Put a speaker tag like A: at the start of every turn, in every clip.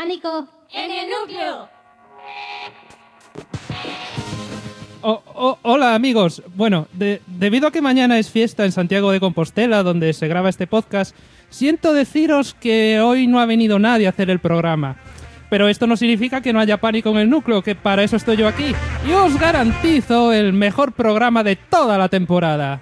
A: Pánico en el núcleo.
B: Hola amigos, bueno, debido a que mañana es fiesta en Santiago de Compostela, donde se graba este podcast, siento deciros que hoy no ha venido nadie a hacer el programa. Pero esto no significa que no haya pánico en el núcleo, que para eso estoy yo aquí. Y os garantizo el mejor programa de toda la temporada.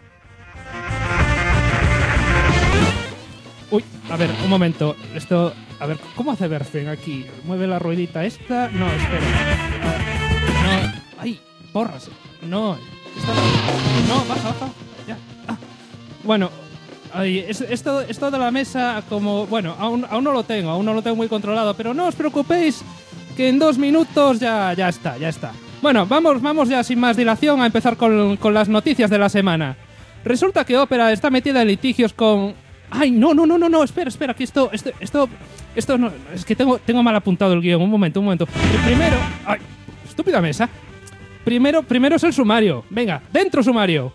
B: Uy, a ver, un momento. Esto, a ver, ¿cómo hace Berfen aquí? ¿Mueve la ruedita esta? No, espera. No, ay, porras. No, no, baja. Ya. Ah. Bueno, ay, esto de la mesa, como, bueno, aún no lo tengo muy controlado, pero no os preocupéis, que en 2 minutos ya está. Bueno, vamos ya sin más dilación a empezar con las noticias de la semana. Resulta que Ópera está metida en litigios con... ¡Ay, no! Espera, que esto no... Es que tengo mal apuntado el guión. Un momento. Primero... ¡Ay! ¡Estúpida mesa! Primero es el sumario. Venga, dentro sumario.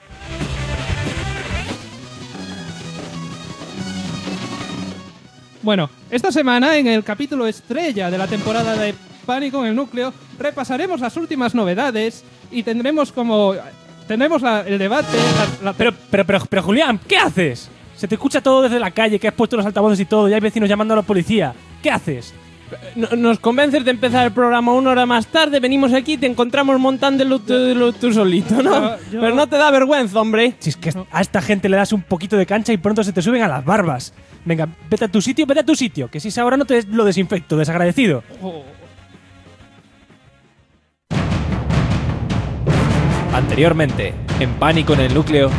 B: Bueno, esta semana, en el capítulo estrella de la temporada de Pánico en el Núcleo, repasaremos las últimas novedades y tendremos el debate...
C: Pero Julián, ¿qué haces? Se te escucha todo desde la calle, que has puesto los altavoces y todo, y hay vecinos llamando a la policía. ¿Qué haces?
D: Nos convences de empezar el programa 1 hora más tarde, venimos aquí y te encontramos montándolo tú solito, ¿no? Pero no te da vergüenza, hombre.
C: Si es que a esta gente le das un poquito de cancha y pronto se te suben a las barbas. Venga, vete a tu sitio, que si es ahora no te lo desinfecto, desagradecido.
E: Anteriormente, en Pánico en el Núcleo.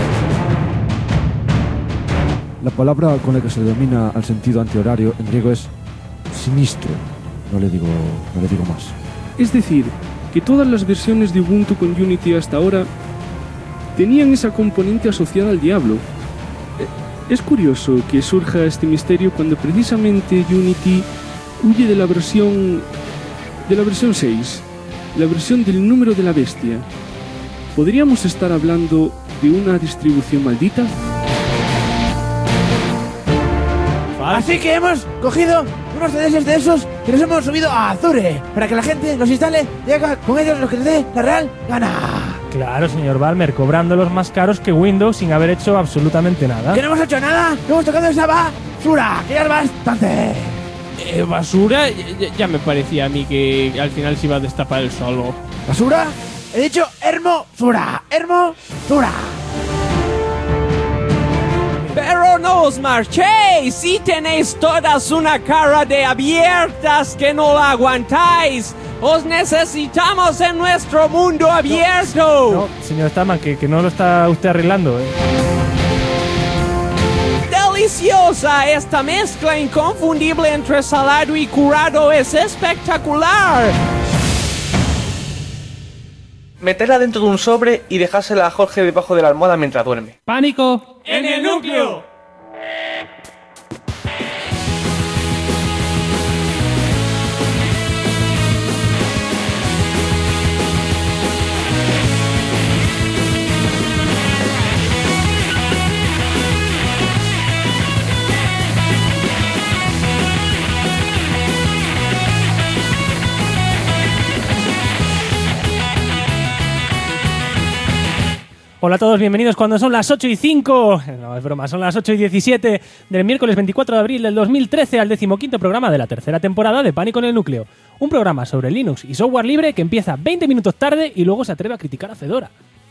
F: La palabra con la que se denomina al sentido antihorario en griego es sinistro. No le digo más.
G: Es decir, que todas las versiones de Ubuntu con Unity hasta ahora tenían esa componente asociada al diablo. Es curioso que surja este misterio cuando precisamente Unity huye de la versión 6, la versión del número de la bestia. ¿Podríamos estar hablando de una distribución maldita?
H: Así que hemos cogido unos CDs de esos que nos hemos subido a Azure para que la gente los instale y haga con ellos lo que les dé la real gana.
C: Claro, señor Balmer, cobrándolos más caros que Windows sin haber hecho absolutamente nada.
H: ¿Que no hemos hecho nada? ¿No hemos tocado esa basura? ¡Que ya es bastante!
D: ¿Basura? Ya me parecía a mí que al final se iba a destapar el solo.
H: ¿Basura? He dicho hermosura.
D: Pero no os marchéis, si tenéis todas una cara de abiertas que no la aguantáis. Os necesitamos en nuestro mundo abierto.
C: No, señor Stallman, que no lo está usted arreglando.
D: Deliciosa, esta mezcla inconfundible entre salado y curado es espectacular.
E: Meterla dentro de un sobre y dejársela a Jorge debajo de la almohada mientras duerme.
B: ¡Pánico
D: en el núcleo!
C: Hola a todos, bienvenidos cuando son las 8:05. No, es broma, son las 8:17 del miércoles 24 de abril del 2013 al 15º programa de la tercera temporada de Pánico en el Núcleo. Un programa sobre Linux y software libre que empieza 20 minutos tarde y luego se atreve a criticar a Fedora.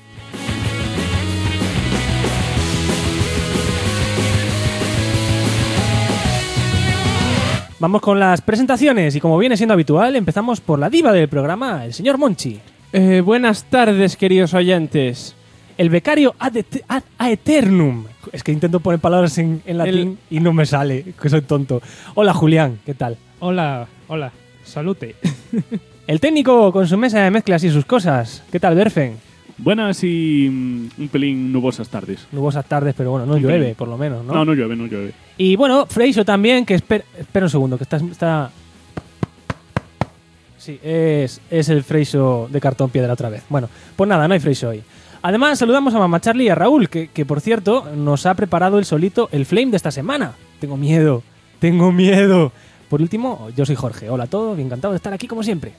C: Vamos con las presentaciones y como viene siendo habitual, empezamos por la diva del programa, el señor Monchi.
D: Buenas tardes, queridos oyentes.
C: El becario ad aeternum. Es que intento poner palabras en latín y no me sale, que soy tonto. Hola, Julián, ¿qué tal?
B: Hola, salute.
C: El técnico con su mesa de mezclas y sus cosas. ¿Qué tal, Berfen?
G: Buenas y un pelín nubosas tardes.
C: Nubosas tardes, pero bueno, no llueve, por lo menos, ¿no?
G: No llueve.
C: Y bueno, Freixo también, que espera un segundo, que está... Sí, es el Freixo de cartón piedra otra vez. Bueno, pues nada, no hay Freixo hoy. Además, saludamos a Mamá Charlie y a Raúl, que por cierto, nos ha preparado el solito el Flame de esta semana. Tengo miedo. Por último, yo soy Jorge. Hola a todos, encantado de estar aquí como siempre.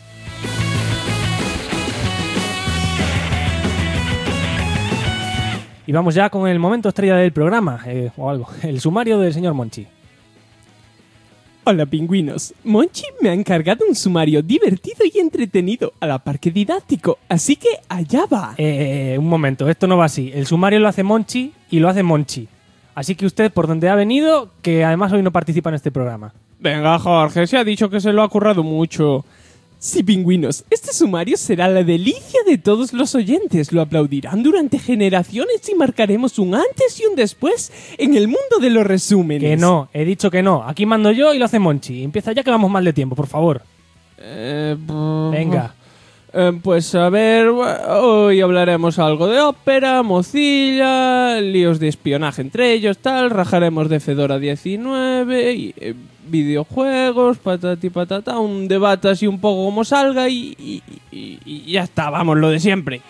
C: Y vamos ya con el momento estrella del programa, o algo, el sumario del señor Monchi.
D: Hola, pingüinos. Monchi me ha encargado un sumario divertido y entretenido a la par que didáctico, así que allá va.
C: Un momento, esto no va así. El sumario lo hace Monchi y lo hace Monchi. Así que usted, por donde ha venido, que además hoy no participa en este programa.
D: Venga, Jorge, se ha dicho que se lo ha currado mucho. Sí, pingüinos, este sumario será la delicia de todos los oyentes. Lo aplaudirán durante generaciones y marcaremos un antes y un después en el mundo de los resúmenes.
C: Que no, he dicho que no. Aquí mando yo y lo hace Monchi. Empieza ya que vamos mal de tiempo, por favor. Venga.
D: Pues a ver, hoy hablaremos algo de ópera, Mozilla, líos de espionaje entre ellos, tal, rajaremos de Fedora 19, y, videojuegos, patati patata, un debate así un poco como salga y ya está, vamos, lo de siempre.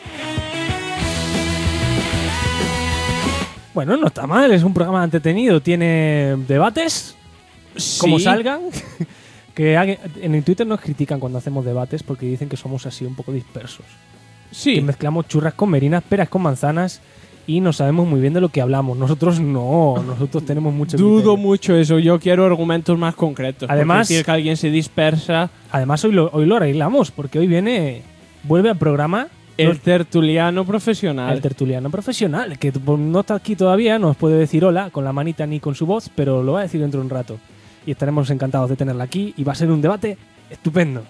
C: Bueno, no está mal, es un programa entretenido, tiene debates, como
D: Sí.
C: salgan. Que en Twitter nos critican cuando hacemos debates porque dicen que somos así un poco dispersos. Que
D: Sí,
C: mezclamos churras con merinas, peras con manzanas y no sabemos muy bien de lo que hablamos. Nosotros no, nosotros tenemos mucho
D: dudo
C: criterio.
D: mucho eso, yo quiero argumentos más concretos.
C: Además-
D: porque decir que alguien se dispersa,
C: Además hoy lo arreglamos porque hoy vuelve al programa
D: el tertuliano profesional.
C: el tertuliano profesional, que no está aquí todavía, no os puede decir hola con la manita ni con su voz, pero lo va a decir dentro de un rato. Y estaremos encantados de tenerla aquí y va a ser un debate estupendo.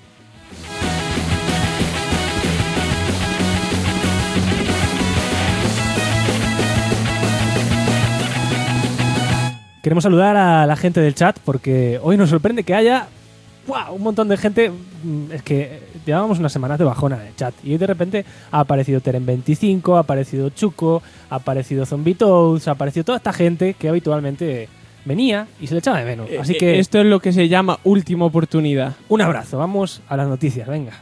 C: Queremos saludar a la gente del chat porque hoy nos sorprende que haya un montón de gente. Es que llevábamos unas semanas de bajona en el chat y hoy de repente ha aparecido Teren25, ha aparecido Chuco, ha aparecido Zombie Toads, ha aparecido toda esta gente que habitualmente venía y se le echaba de menos. Así que
D: Esto es lo que se llama última oportunidad.
C: un abrazo, vamos a las noticias, venga.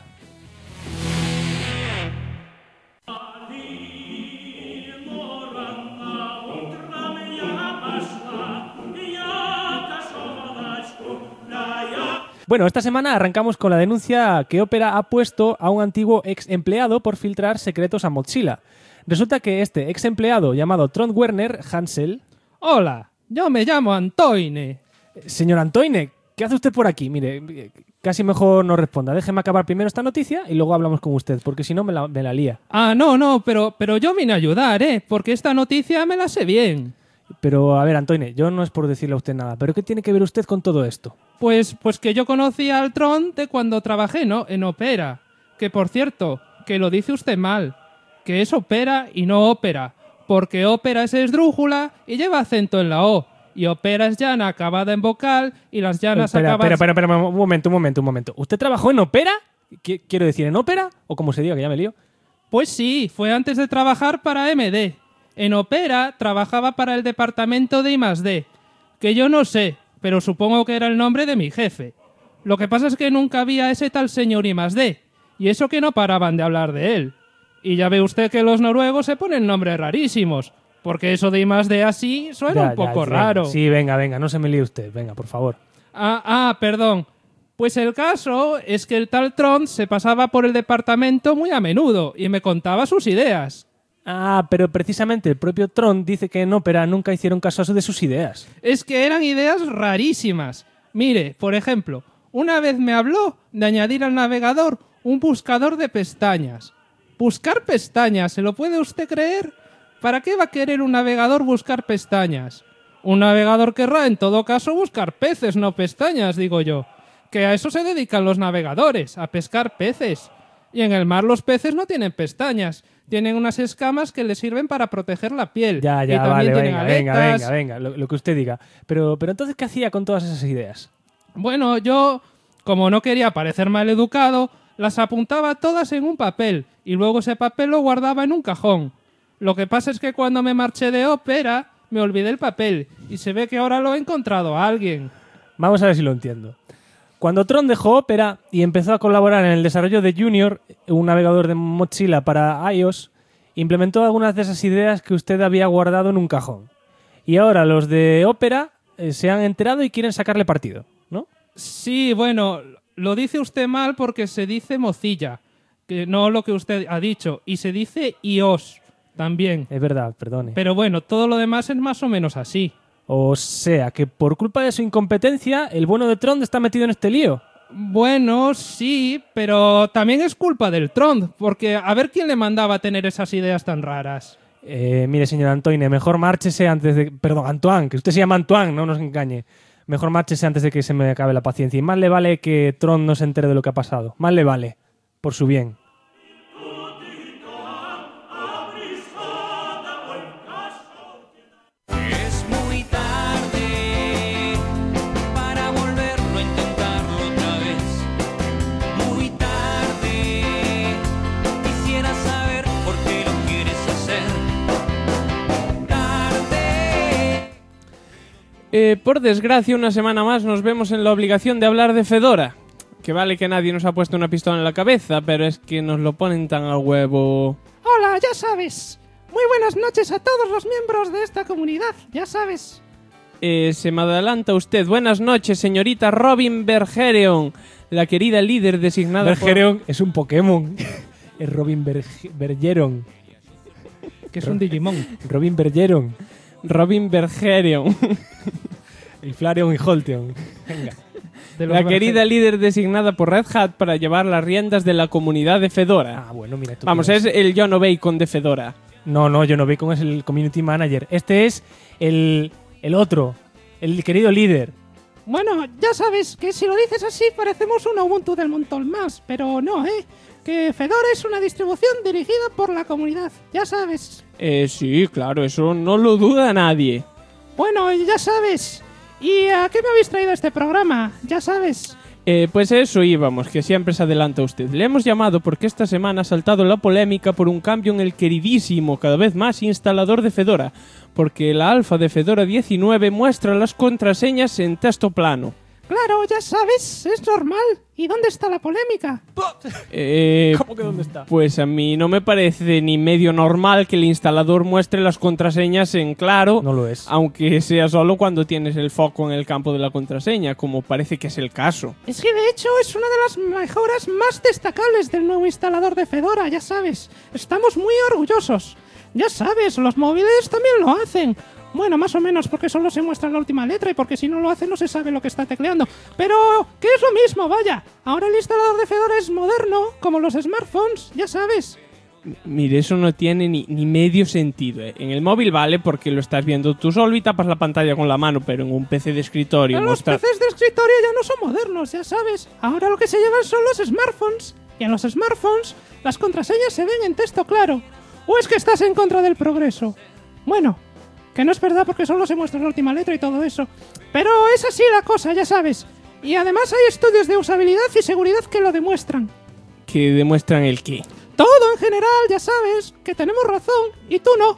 C: Bueno, esta semana arrancamos con la denuncia que Opera ha puesto a un antiguo ex empleado por filtrar secretos a Mozilla. Resulta que este ex empleado llamado Trond Werner Hansel.
B: Hola, yo me llamo Antoine.
C: Señor Antoine, ¿qué hace usted por aquí? Mire, casi mejor no responda. Déjeme acabar primero esta noticia y luego hablamos con usted, porque si no me la lía.
B: Ah, no, pero yo vine a ayudar, porque esta noticia me la sé bien.
C: Pero, a ver, Antoine, yo no es por decirle a usted nada, pero ¿qué tiene que ver usted con todo esto?
B: Pues que yo conocí al Tron de cuando trabajé, ¿no? En Opera. Que, por cierto, que lo dice usted mal. Que es Opera y no ópera. Porque ópera es esdrújula y lleva acento en la O. Y ópera es llana acabada en vocal y las llanas acabadas...
C: Espera, un momento. ¿Usted trabajó en Opera? Quiero decir, ¿en Opera? O como se diga, que ya me lío.
B: Pues sí, fue antes de trabajar para MD. En Opera trabajaba para el departamento de I+D, que yo no sé, pero supongo que era el nombre de mi jefe. Lo que pasa es que nunca había ese tal señor I+D, y eso que no paraban de hablar de él. Y ya ve usted que los noruegos se ponen nombres rarísimos, porque eso de I+D así suena un poco raro.
C: Sí, venga, no se me líe usted, venga, por favor.
B: Perdón. Pues el caso es que el tal Trond se pasaba por el departamento muy a menudo y me contaba sus ideas.
C: Ah, pero precisamente el propio Tron dice que en Opera nunca hicieron caso de sus ideas.
B: Es que eran ideas rarísimas. Mire, por ejemplo, una vez me habló de añadir al navegador un buscador de pestañas. ¿Buscar pestañas? ¿Se lo puede usted creer? ¿Para qué va a querer un navegador buscar pestañas? Un navegador querrá, en todo caso, buscar peces, no pestañas, digo yo. Que a eso se dedican los navegadores, a pescar peces. Y en el mar los peces no tienen pestañas. Tienen unas escamas que les sirven para proteger la piel.
C: Ya,
B: y también
C: vale,
B: tienen aletas.
C: venga, lo que usted diga. Pero entonces, ¿qué hacía con todas esas ideas?
B: Bueno, yo, como no quería parecer mal educado, las apuntaba todas en un papel y luego ese papel lo guardaba en un cajón. Lo que pasa es que cuando me marché de Opera, me olvidé el papel y se ve que ahora lo he encontrado a alguien.
C: Vamos a ver si lo entiendo. Cuando Tron dejó Opera y empezó a colaborar en el desarrollo de Junior, un navegador de Mozilla para iOS, implementó algunas de esas ideas que usted había guardado en un cajón. Y ahora los de Opera se han enterado y quieren sacarle partido.
B: Sí, bueno, lo dice usted mal porque se dice Mozilla, que no lo que usted ha dicho, y se dice iOS también.
C: Es verdad, perdone.
B: Pero bueno, todo lo demás es más o menos así.
C: O sea, que por culpa de su incompetencia, el bueno de Trond está metido en este lío.
B: Bueno, sí, pero también es culpa del Trond, porque a ver quién le mandaba a tener esas ideas tan raras.
C: Mire, señor Antoine, mejor márchese antes de... Perdón, Antoine, que usted se llama Antoine, no nos engañe. Mejor márchese antes de que se me acabe la paciencia. Y más le vale que Trond no se entere de lo que ha pasado. Más le vale, por su bien.
I: Es muy tarde para volverlo a intentarlo otra vez. Muy tarde, quisiera saber por qué lo quieres hacer. Tarde.
D: Por desgracia, una semana más nos vemos en la obligación de hablar de Fedora. Que vale que nadie nos ha puesto una pistola en la cabeza, pero es que nos lo ponen tan al huevo.
B: Hola, ya sabes. Muy buenas noches a todos los miembros de esta comunidad, ya sabes.
D: Se me adelanta usted. Buenas noches, señorita Robin Bergeron, la querida líder designada
C: Bergeron es un Pokémon. Es Robin Bergeron.
B: Que es un Digimon.
C: Robin Bergeron.
D: Robin Bergeron.
C: Y Flareon y Holteon. Venga.
D: La querida líder designada por Red Hat para llevar las riendas de la comunidad de Fedora.
C: Ah, bueno, mira.
D: Vamos, es el John Bacon de Fedora.
C: No, John Bacon es el community manager. Este es el otro, el querido líder.
B: Bueno, ya sabes que si lo dices así parecemos un Ubuntu del montón más, pero no, que Fedora es una distribución dirigida por la comunidad, ya sabes.
D: Sí, claro, eso no lo duda nadie.
B: Bueno, ya sabes. ¿Y a qué me habéis traído este programa? Ya sabes.
D: Pues eso íbamos, que siempre se adelanta usted. Le hemos llamado porque esta semana ha saltado la polémica por un cambio en el queridísimo, cada vez más, instalador de Fedora, porque la alfa de Fedora 19 muestra las contraseñas en texto plano.
B: Claro, ya sabes, es normal. ¿Y dónde está la polémica?
C: ¿Cómo que dónde está?
D: Pues a mí no me parece ni medio normal que el instalador muestre las contraseñas en claro.
C: No lo es.
D: Aunque sea solo cuando tienes el foco en el campo de la contraseña, como parece que es el caso.
B: Es que de hecho es una de las mejoras más destacables del nuevo instalador de Fedora, ya sabes. Estamos muy orgullosos. Ya sabes, los móviles también lo hacen. Bueno, más o menos, porque solo se muestra la última letra y porque si no lo hace no se sabe lo que está tecleando. Pero, que es lo mismo, vaya. Ahora el instalador de Fedora es moderno, como los smartphones, ya sabes.
D: Mire, eso no tiene ni medio sentido. En el móvil vale porque lo estás viendo tú solo y tapas la pantalla con la mano, pero en un PC de escritorio...
B: Pero los PCs de escritorio ya no son modernos, ya sabes. Ahora lo que se llevan son los smartphones. Y en los smartphones las contraseñas se ven en texto claro. ¿O es que estás en contra del progreso? Bueno... Que no es verdad porque solo se muestra la última letra y todo eso. Pero es así la cosa, ya sabes. Y además hay estudios de usabilidad y seguridad que lo demuestran.
D: ¿Que demuestran el qué?
B: Todo en general, ya sabes. Que tenemos razón y tú no.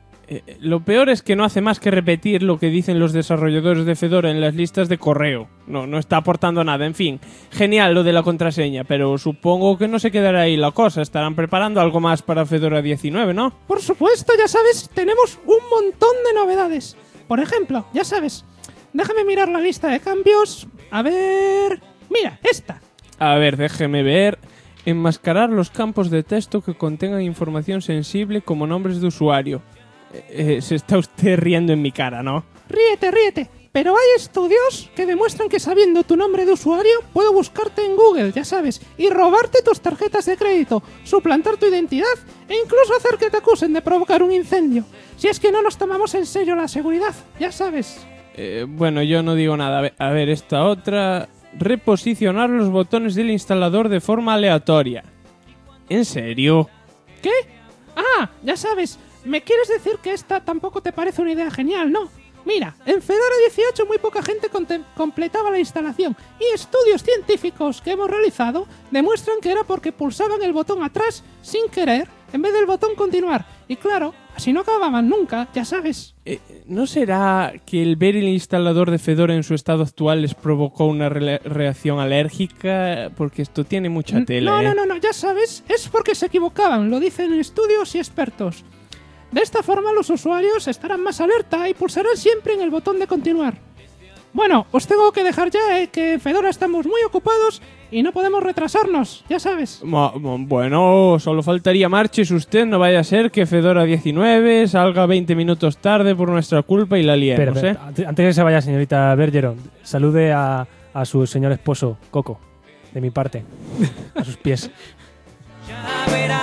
D: Lo peor es que no hace más que repetir lo que dicen los desarrolladores de Fedora en las listas de correo. No está aportando nada, en fin. Genial lo de la contraseña, pero supongo que no se quedará ahí la cosa. Estarán preparando algo más para Fedora 19, ¿no?
B: Por supuesto, ya sabes, tenemos un montón de novedades. Por ejemplo, ya sabes, déjame mirar la lista de cambios. A ver... Mira, esta.
D: A ver, déjeme ver. Enmascarar los campos de texto que contengan información sensible como nombres de usuario. Se está usted riendo en mi cara, ¿no?
B: Ríete. Pero hay estudios que demuestran que sabiendo tu nombre de usuario puedo buscarte en Google, ya sabes, y robarte tus tarjetas de crédito, suplantar tu identidad e incluso hacer que te acusen de provocar un incendio. Si es que no nos tomamos en serio la seguridad, ya sabes.
D: Bueno, yo no digo nada. A ver, esta otra... Reposicionar los botones del instalador de forma aleatoria. ¿En serio?
B: ¿Qué? Ah, ya sabes... ¿Me quieres decir que esta tampoco te parece una idea genial, no? Mira, en Fedora 18 muy poca gente completaba la instalación y estudios científicos que hemos realizado demuestran que era porque pulsaban el botón atrás sin querer en vez del botón continuar. Y claro, así no acababan nunca, ya sabes.
D: ¿No será que el ver el instalador de Fedora en su estado actual les provocó una reacción alérgica? Porque esto tiene mucha tela,
B: No, ya sabes, es porque se equivocaban, lo dicen estudios y expertos. De esta forma los usuarios estarán más alerta y pulsarán siempre en el botón de continuar. Bueno, os tengo que dejar ya, que Fedora estamos muy ocupados y no podemos retrasarnos, ya sabes.
D: Bueno, solo faltaría marches usted, no vaya a ser que Fedora 19 salga 20 minutos tarde por nuestra culpa y la liemos,
C: Espera, antes de que se vaya, señorita Bergeron, salude a su señor esposo, Coco, de mi parte, a sus pies.
I: Ya verás,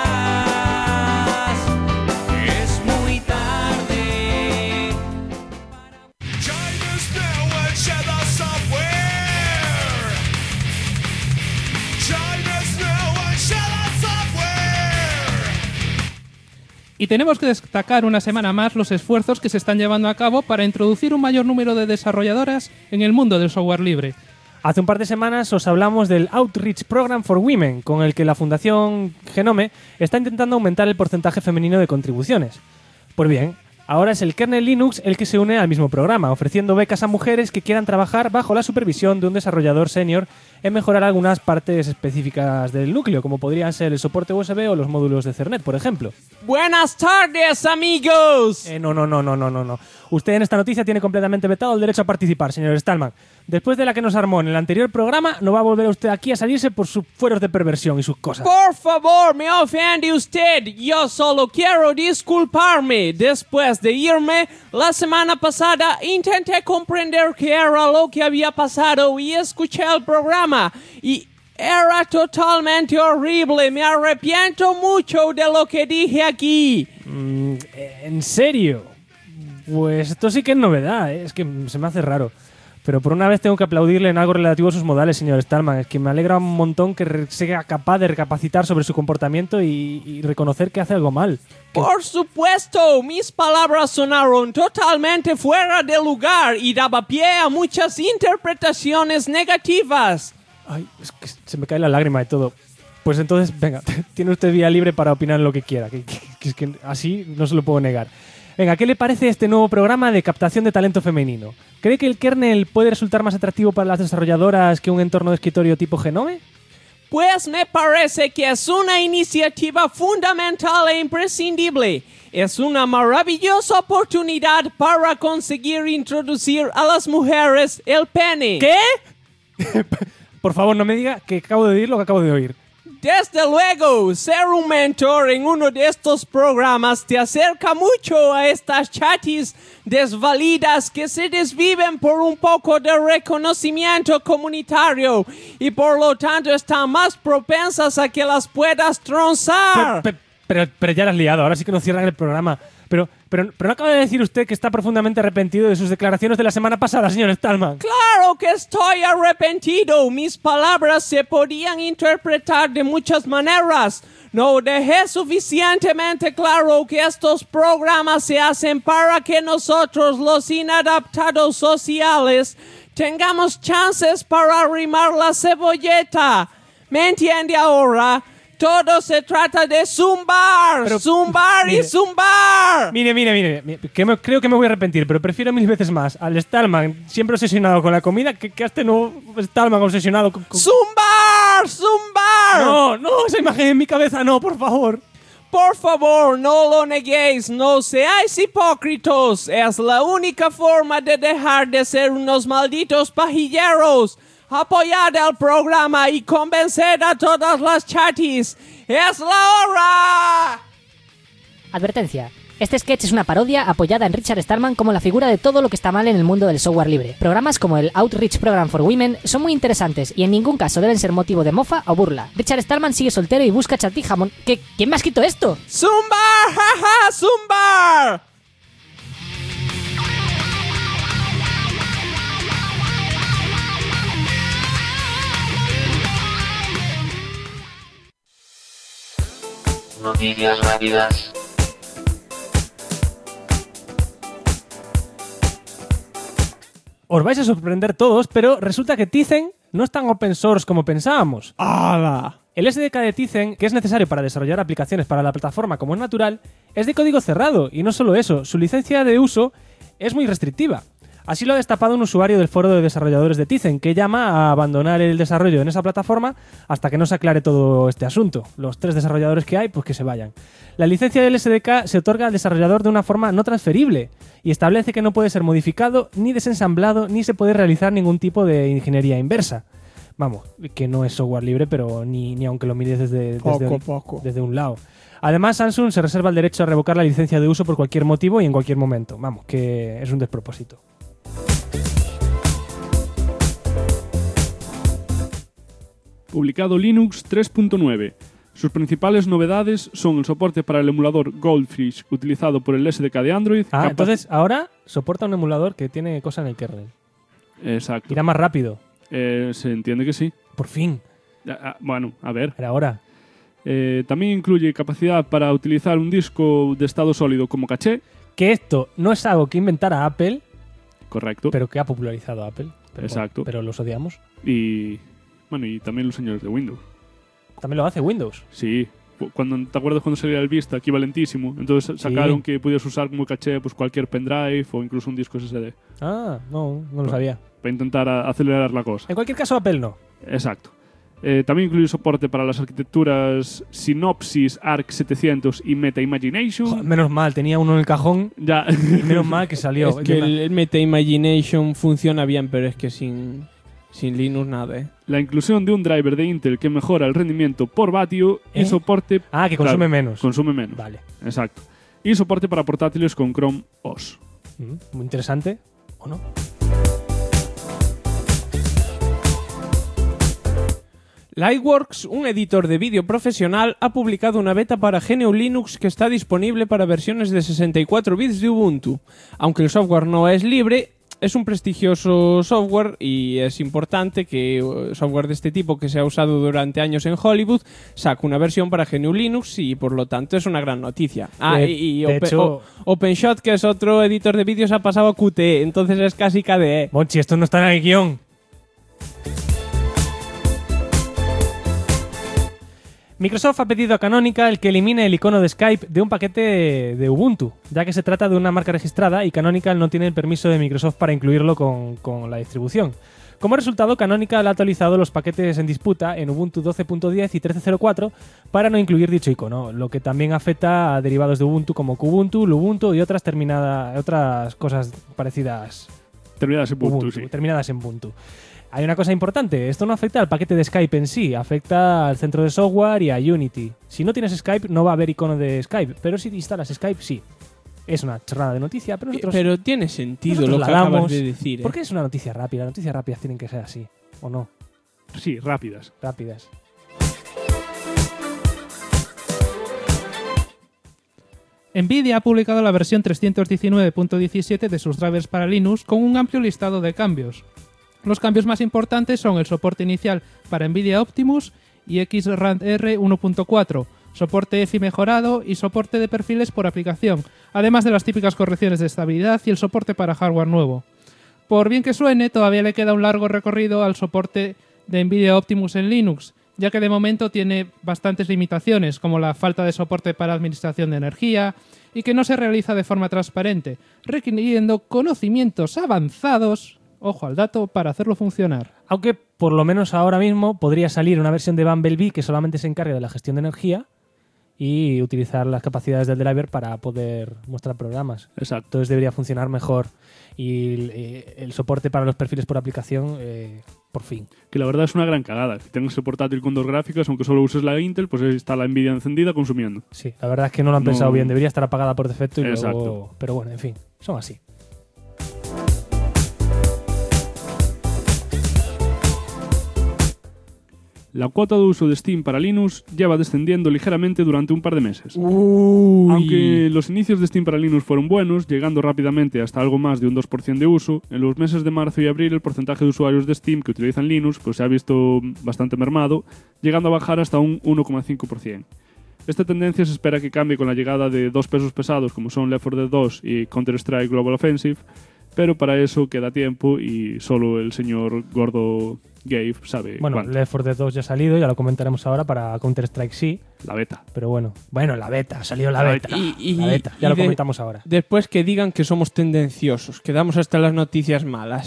I: es muy tarde.
B: Y tenemos que destacar una semana más los esfuerzos que se están llevando a cabo para introducir un mayor número de desarrolladoras en el mundo del software libre.
C: Hace un par de semanas os hablamos del Outreach Program for Women, con el que la Fundación Genome está intentando aumentar el porcentaje femenino de contribuciones. Pues bien, ahora es el kernel Linux el que se une al mismo programa, ofreciendo becas a mujeres que quieran trabajar bajo la supervisión de un desarrollador senior en mejorar algunas partes específicas del núcleo, como podrían ser el soporte USB o los módulos de Cernet, por ejemplo.
D: Buenas tardes, amigos.
C: No. Usted en esta noticia tiene completamente vetado el derecho a participar, señor Stallman. Después de la que nos armó en el anterior programa, no va a volver usted aquí a salirse por sus fueros de perversión y sus cosas.
D: Por favor, me ofende usted. Yo solo quiero disculparme. Después de irme, la semana pasada intenté comprender qué era lo que había pasado y escuché el programa. Y era totalmente horrible. Me arrepiento mucho de lo que dije aquí.
C: ¿En serio? Pues esto sí que es novedad, ¿eh? Es que se me hace raro. Pero por una vez tengo que aplaudirle en algo relativo a sus modales, señor Stallman. Es que me alegra un montón que sea capaz de recapacitar sobre su comportamiento y reconocer que hace algo mal.
D: Por supuesto, mis palabras sonaron totalmente fuera de lugar y daba pie a muchas interpretaciones negativas.
C: Ay, es que se me cae la lágrima y todo. Pues entonces, venga, tiene usted vía libre para opinar lo que quiera. Que es que así no se lo puedo negar. Venga, ¿qué le parece este nuevo programa de captación de talento femenino? ¿Cree que el kernel puede resultar más atractivo para las desarrolladoras que un entorno de escritorio tipo Genome?
D: Pues me parece que es una iniciativa fundamental e imprescindible. Es una maravillosa oportunidad para conseguir introducir a las mujeres el pene.
C: ¿Qué? Por favor, no me diga que acabo de oír lo que acabo de oír.
D: Desde luego, ser un mentor en uno de estos programas te acerca mucho a estas chatis desvalidas que se desviven por un poco de reconocimiento comunitario y por lo tanto están más propensas a que las puedas tronzar.
C: Pero ya la has liado, ahora sí que nos cierran el programa. Pero no acaba de decir usted que está profundamente arrepentido de sus declaraciones de la semana pasada, señor Stallman.
D: ¡Claro que estoy arrepentido! Mis palabras se podían interpretar de muchas maneras. No dejé suficientemente claro que estos programas se hacen para que nosotros, los inadaptados sociales, tengamos chances para arrimar la cebolleta. ¿Me entiende ahora? Todo se trata de zumbar,
C: mire,
D: y zumbar.
C: Mire, creo que me voy a arrepentir, pero prefiero mil veces más al Stallman siempre obsesionado con la comida que a este nuevo Stallman obsesionado con...
D: ¡Zumbar!
C: No, esa imagen en mi cabeza no, por favor.
D: Por favor, no lo neguéis, no seáis hipócritos. Es la única forma de dejar de ser unos malditos pajilleros. Apoyad el programa y convenced a todas las chatis. ¡Es la hora!
A: Advertencia. Este sketch es una parodia apoyada en Richard Stallman como la figura de todo lo que está mal en el mundo del software libre. Programas como el Outreach Program for Women son muy interesantes y en ningún caso deben ser motivo de mofa o burla. Richard Stallman sigue soltero y busca chatí jamón. ¿Quién me ha escrito esto?
D: ¡Zumbar! ¡Jaja! ¡Zumbar!
J: Noticias rápidas.
C: Os vais a sorprender todos, pero resulta que Tizen no es tan open source como pensábamos.
D: ¡Hala!
C: El SDK de Tizen, que es necesario para desarrollar aplicaciones para la plataforma como es natural, es de código cerrado, y no solo eso, su licencia de uso es muy restrictiva. Así lo ha destapado un usuario del foro de desarrolladores de Tizen, que llama a abandonar el desarrollo en esa plataforma hasta que no se aclare todo este asunto. Los 3 desarrolladores que hay, pues que se vayan. La licencia del SDK se otorga al desarrollador de una forma no transferible y establece que no puede ser modificado, ni desensamblado, ni se puede realizar ningún tipo de ingeniería inversa. Vamos, que no es software libre, pero ni aunque lo mires desde un lado. Además, Samsung se reserva el derecho a revocar la licencia de uso por cualquier motivo y en cualquier momento. Vamos, que es un despropósito.
G: Publicado Linux 3.9. Sus principales novedades son el soporte para el emulador Goldfish utilizado por el SDK de Android.
C: Entonces ahora soporta un emulador que tiene cosas en el kernel.
G: Exacto.
C: Irá más rápido.
G: Se entiende que sí.
C: Por fin.
G: Bueno, a ver.
C: Era ahora.
G: También incluye capacidad para utilizar un disco de estado sólido como caché.
C: Que esto no es algo que inventara Apple.
G: Correcto.
C: Pero que ha popularizado Apple.
G: Exacto.
C: Pero los odiamos.
G: Y también los señores de Windows.
C: ¿También lo hace Windows?
G: Sí. ¿Te acuerdas cuando salía el Vista equivalentísimo? Entonces sacaron que podías usar como caché pues cualquier pendrive o incluso un disco SSD.
C: No lo sabía.
G: Para intentar acelerar la cosa.
C: En cualquier caso, Apple no.
G: Exacto. También incluye soporte para las arquitecturas Synopsys, Arc 700 y Meta Imagination.
C: Joder, menos mal, tenía uno en el cajón.
G: Ya.
C: Y menos mal que salió.
D: Es que el Meta Imagination funciona bien, pero es que sin Linux nada.
G: La inclusión de un driver de Intel que mejora el rendimiento por vatio y soporte...
C: que consume menos.
G: Consume menos.
C: Vale.
G: Exacto. Y soporte para portátiles con Chrome OS.
C: Muy interesante, ¿o no?
D: Lightworks, un editor de vídeo profesional, ha publicado una beta para GNU Linux que está disponible para versiones de 64 bits de Ubuntu. Aunque el software no es libre, es un prestigioso software y es importante que software de este tipo que se ha usado durante años en Hollywood saque una versión para GNU Linux y por lo tanto es una gran noticia. OpenShot, que es otro editor de vídeos, ha pasado a Qt, entonces es casi KDE.
C: Monchi, esto no está en el guión. Microsoft ha pedido a Canonical que elimine el icono de Skype de un paquete de Ubuntu, ya que se trata de una marca registrada y Canonical no tiene el permiso de Microsoft para incluirlo con la distribución. Como resultado, Canonical ha actualizado los paquetes en disputa en Ubuntu 12.10 y 13.04 para no incluir dicho icono, lo que también afecta a derivados de Ubuntu como Kubuntu, Lubuntu y otras cosas parecidas.
G: Terminadas en Ubuntu, sí.
C: Terminadas en Ubuntu. Hay una cosa importante, esto no afecta al paquete de Skype en sí, afecta al centro de software y a Unity. Si no tienes Skype no va a haber icono de Skype, pero si instalas Skype sí. Es una chorrada de noticia, pero nosotros...
D: Pero tiene sentido lo que acabas de decir.
C: Porque es una noticia rápida, las noticias rápidas tienen que ser así, ¿o no?
G: Sí, rápidas.
C: Rápidas.
B: Nvidia ha publicado la versión 319.17 de sus drivers para Linux con un amplio listado de cambios. Los cambios más importantes son el soporte inicial para Nvidia Optimus y XRandR 1.4, soporte EFI mejorado y soporte de perfiles por aplicación, además de las típicas correcciones de estabilidad y el soporte para hardware nuevo. Por bien que suene, todavía le queda un largo recorrido al soporte de Nvidia Optimus en Linux, ya que de momento tiene bastantes limitaciones, como la falta de soporte para administración de energía y que no se realiza de forma transparente, requiriendo conocimientos avanzados, ojo al dato, para hacerlo funcionar.
C: Aunque por lo menos ahora mismo podría salir una versión de Bumblebee que solamente se encargue de la gestión de energía y utilizar las capacidades del driver para poder mostrar programas.
G: Exacto.
C: Entonces debería funcionar mejor. Y el soporte para los perfiles por aplicación, por fin.
G: Que la verdad es una gran cagada. Si tengas el portátil con 2 gráficas, aunque solo uses la Intel, pues está la Nvidia encendida consumiendo.
C: Sí, la verdad es que no lo han pensado bien. Debería estar apagada por defecto y
G: Exacto.
C: luego... Pero bueno, en fin, son así.
G: La cuota de uso de Steam para Linux lleva descendiendo ligeramente durante un par de meses. Aunque los inicios de Steam para Linux fueron buenos, llegando rápidamente hasta algo más de un 2% de uso, en los meses de marzo y abril el porcentaje de usuarios de Steam que utilizan Linux pues se ha visto bastante mermado, llegando a bajar hasta un 1,5%. Esta tendencia se espera que cambie con la llegada de 2 pesos pesados como son Left 4 Dead 2 y Counter-Strike Global Offensive, pero para eso queda tiempo y solo el señor gordo Gabe sabe
C: Bueno,
G: cuánto.
C: Left 4 Dead 2 ya ha salido, ya lo comentaremos ahora para Counter-Strike sí.
G: La beta.
C: Pero bueno, la beta, ha salido la
G: La
C: beta.
D: Y-
C: La beta, ya
D: y
C: lo
D: de-
C: comentamos ahora.
D: Después que digan que somos tendenciosos, que damos hasta las noticias malas,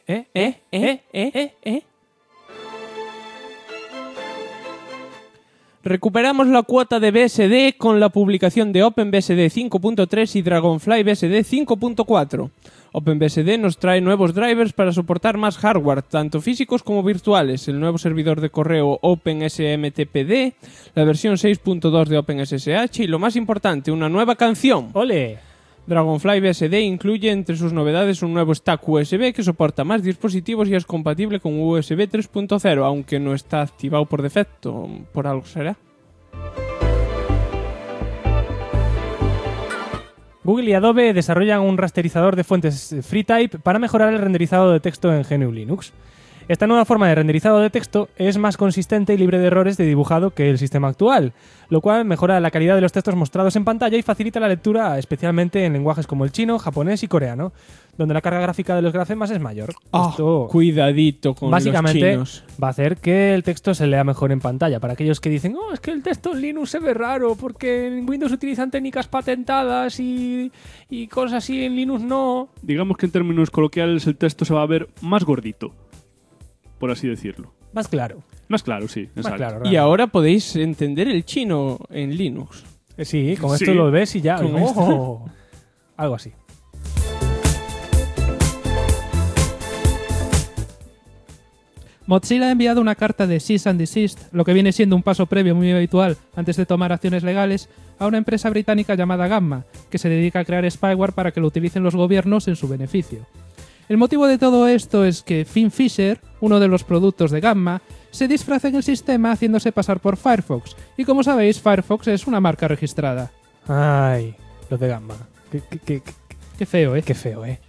D: Recuperamos la cuota de BSD con la publicación de OpenBSD 5.3 y Dragonfly BSD 5.4. OpenBSD nos trae nuevos drivers para soportar más hardware, tanto físicos como virtuales, el nuevo servidor de correo OpenSMTPD, la versión 6.2 de OpenSSH y, lo más importante, una nueva canción.
C: ¡Ole!
D: Dragonfly BSD incluye entre sus novedades un nuevo stack USB que soporta más dispositivos y es compatible con USB 3.0, aunque no está activado por defecto. Por algo será.
C: Google y Adobe desarrollan un rasterizador de fuentes FreeType para mejorar el renderizado de texto en GNU Linux. Esta nueva forma de renderizado de texto es más consistente y libre de errores de dibujado que el sistema actual, lo cual mejora la calidad de los textos mostrados en pantalla y facilita la lectura, especialmente en lenguajes como el chino, japonés y coreano, donde la carga gráfica de los grafemas es mayor. Esto
D: Cuidadito con
C: básicamente
D: los chinos.
C: va a hacer que el texto se lea mejor en pantalla. Para aquellos que dicen, es que el texto en Linux se ve raro porque en Windows utilizan técnicas patentadas y cosas así, en Linux no.
G: Digamos que en términos coloquiales el texto se va a ver más gordito, por así decirlo.
C: Más claro.
G: Más claro, sí.
C: Más
G: exacto.
C: claro.
D: Y
C: realmente.
D: ahora podéis entender el chino en Linux.
C: Sí, con esto
G: Sí.
C: lo ves y ya.
D: Con
C: ¡Oh! Algo así.
B: Mozilla ha enviado una carta de cease and desist, lo que viene siendo un paso previo muy habitual antes de tomar acciones legales, a una empresa británica llamada Gamma, que se dedica a crear spyware para que lo utilicen los gobiernos en su beneficio. El motivo de todo esto es que Finn Fisher, uno de los productos de Gamma, se disfraza en el sistema haciéndose pasar por Firefox, y como sabéis, Firefox es una marca registrada.
C: Ay, los de Gamma.
B: Qué feo, ¿eh?
C: Qué feo, ¿eh?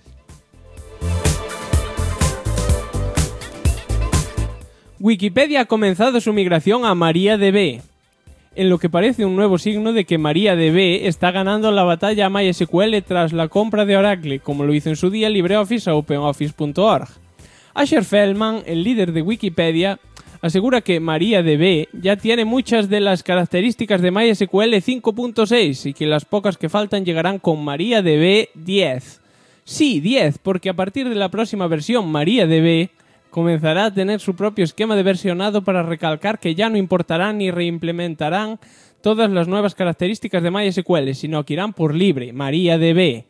D: Wikipedia ha comenzado su migración a MariaDB, en lo que parece un nuevo signo de que MariaDB está ganando la batalla a MySQL tras la compra de Oracle, como lo hizo en su día LibreOffice a OpenOffice.org. Asher Feldman, el líder de Wikipedia, asegura que MariaDB ya tiene muchas de las características de MySQL 5.6 y que las pocas que faltan llegarán con MariaDB 10. Sí, 10, porque a partir de la próxima versión MariaDB comenzará a tener su propio esquema de versionado para recalcar que ya no importarán ni reimplementarán todas las nuevas características de MySQL, sino que irán por libre, MariaDB.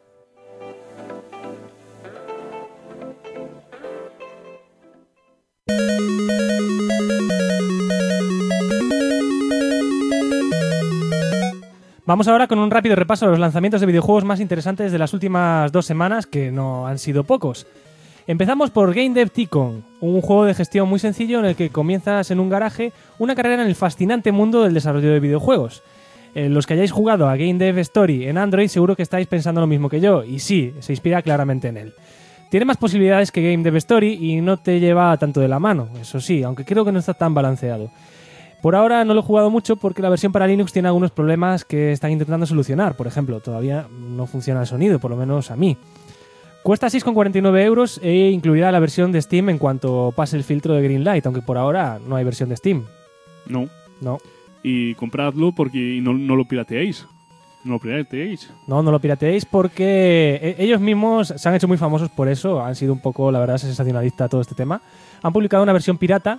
C: Vamos ahora con un rápido repaso de los lanzamientos de videojuegos más interesantes de las últimas 2 semanas, que no han sido pocos. Empezamos por Game Dev Tycoon, un juego de gestión muy sencillo en el que comienzas en un garaje una carrera en el fascinante mundo del desarrollo de videojuegos. Los que hayáis jugado a Game Dev Story en Android seguro que estáis pensando lo mismo que yo, y sí, se inspira claramente en él. Tiene más posibilidades que Game Dev Story y no te lleva tanto de la mano, eso sí, aunque creo que no está tan balanceado. Por ahora no lo he jugado mucho porque la versión para Linux tiene algunos problemas que están intentando solucionar. Por ejemplo, todavía no funciona el sonido, por lo menos a mí. Cuesta 6,49 euros e incluirá la versión de Steam en cuanto pase el filtro de Greenlight, aunque por ahora no hay versión de Steam.
G: No.
C: No.
G: Y compradlo porque no lo pirateéis. No lo pirateéis.
C: No lo pirateéis porque ellos mismos se han hecho muy famosos por eso. Han sido un poco, la verdad, sensacionalista todo este tema. Han publicado una versión pirata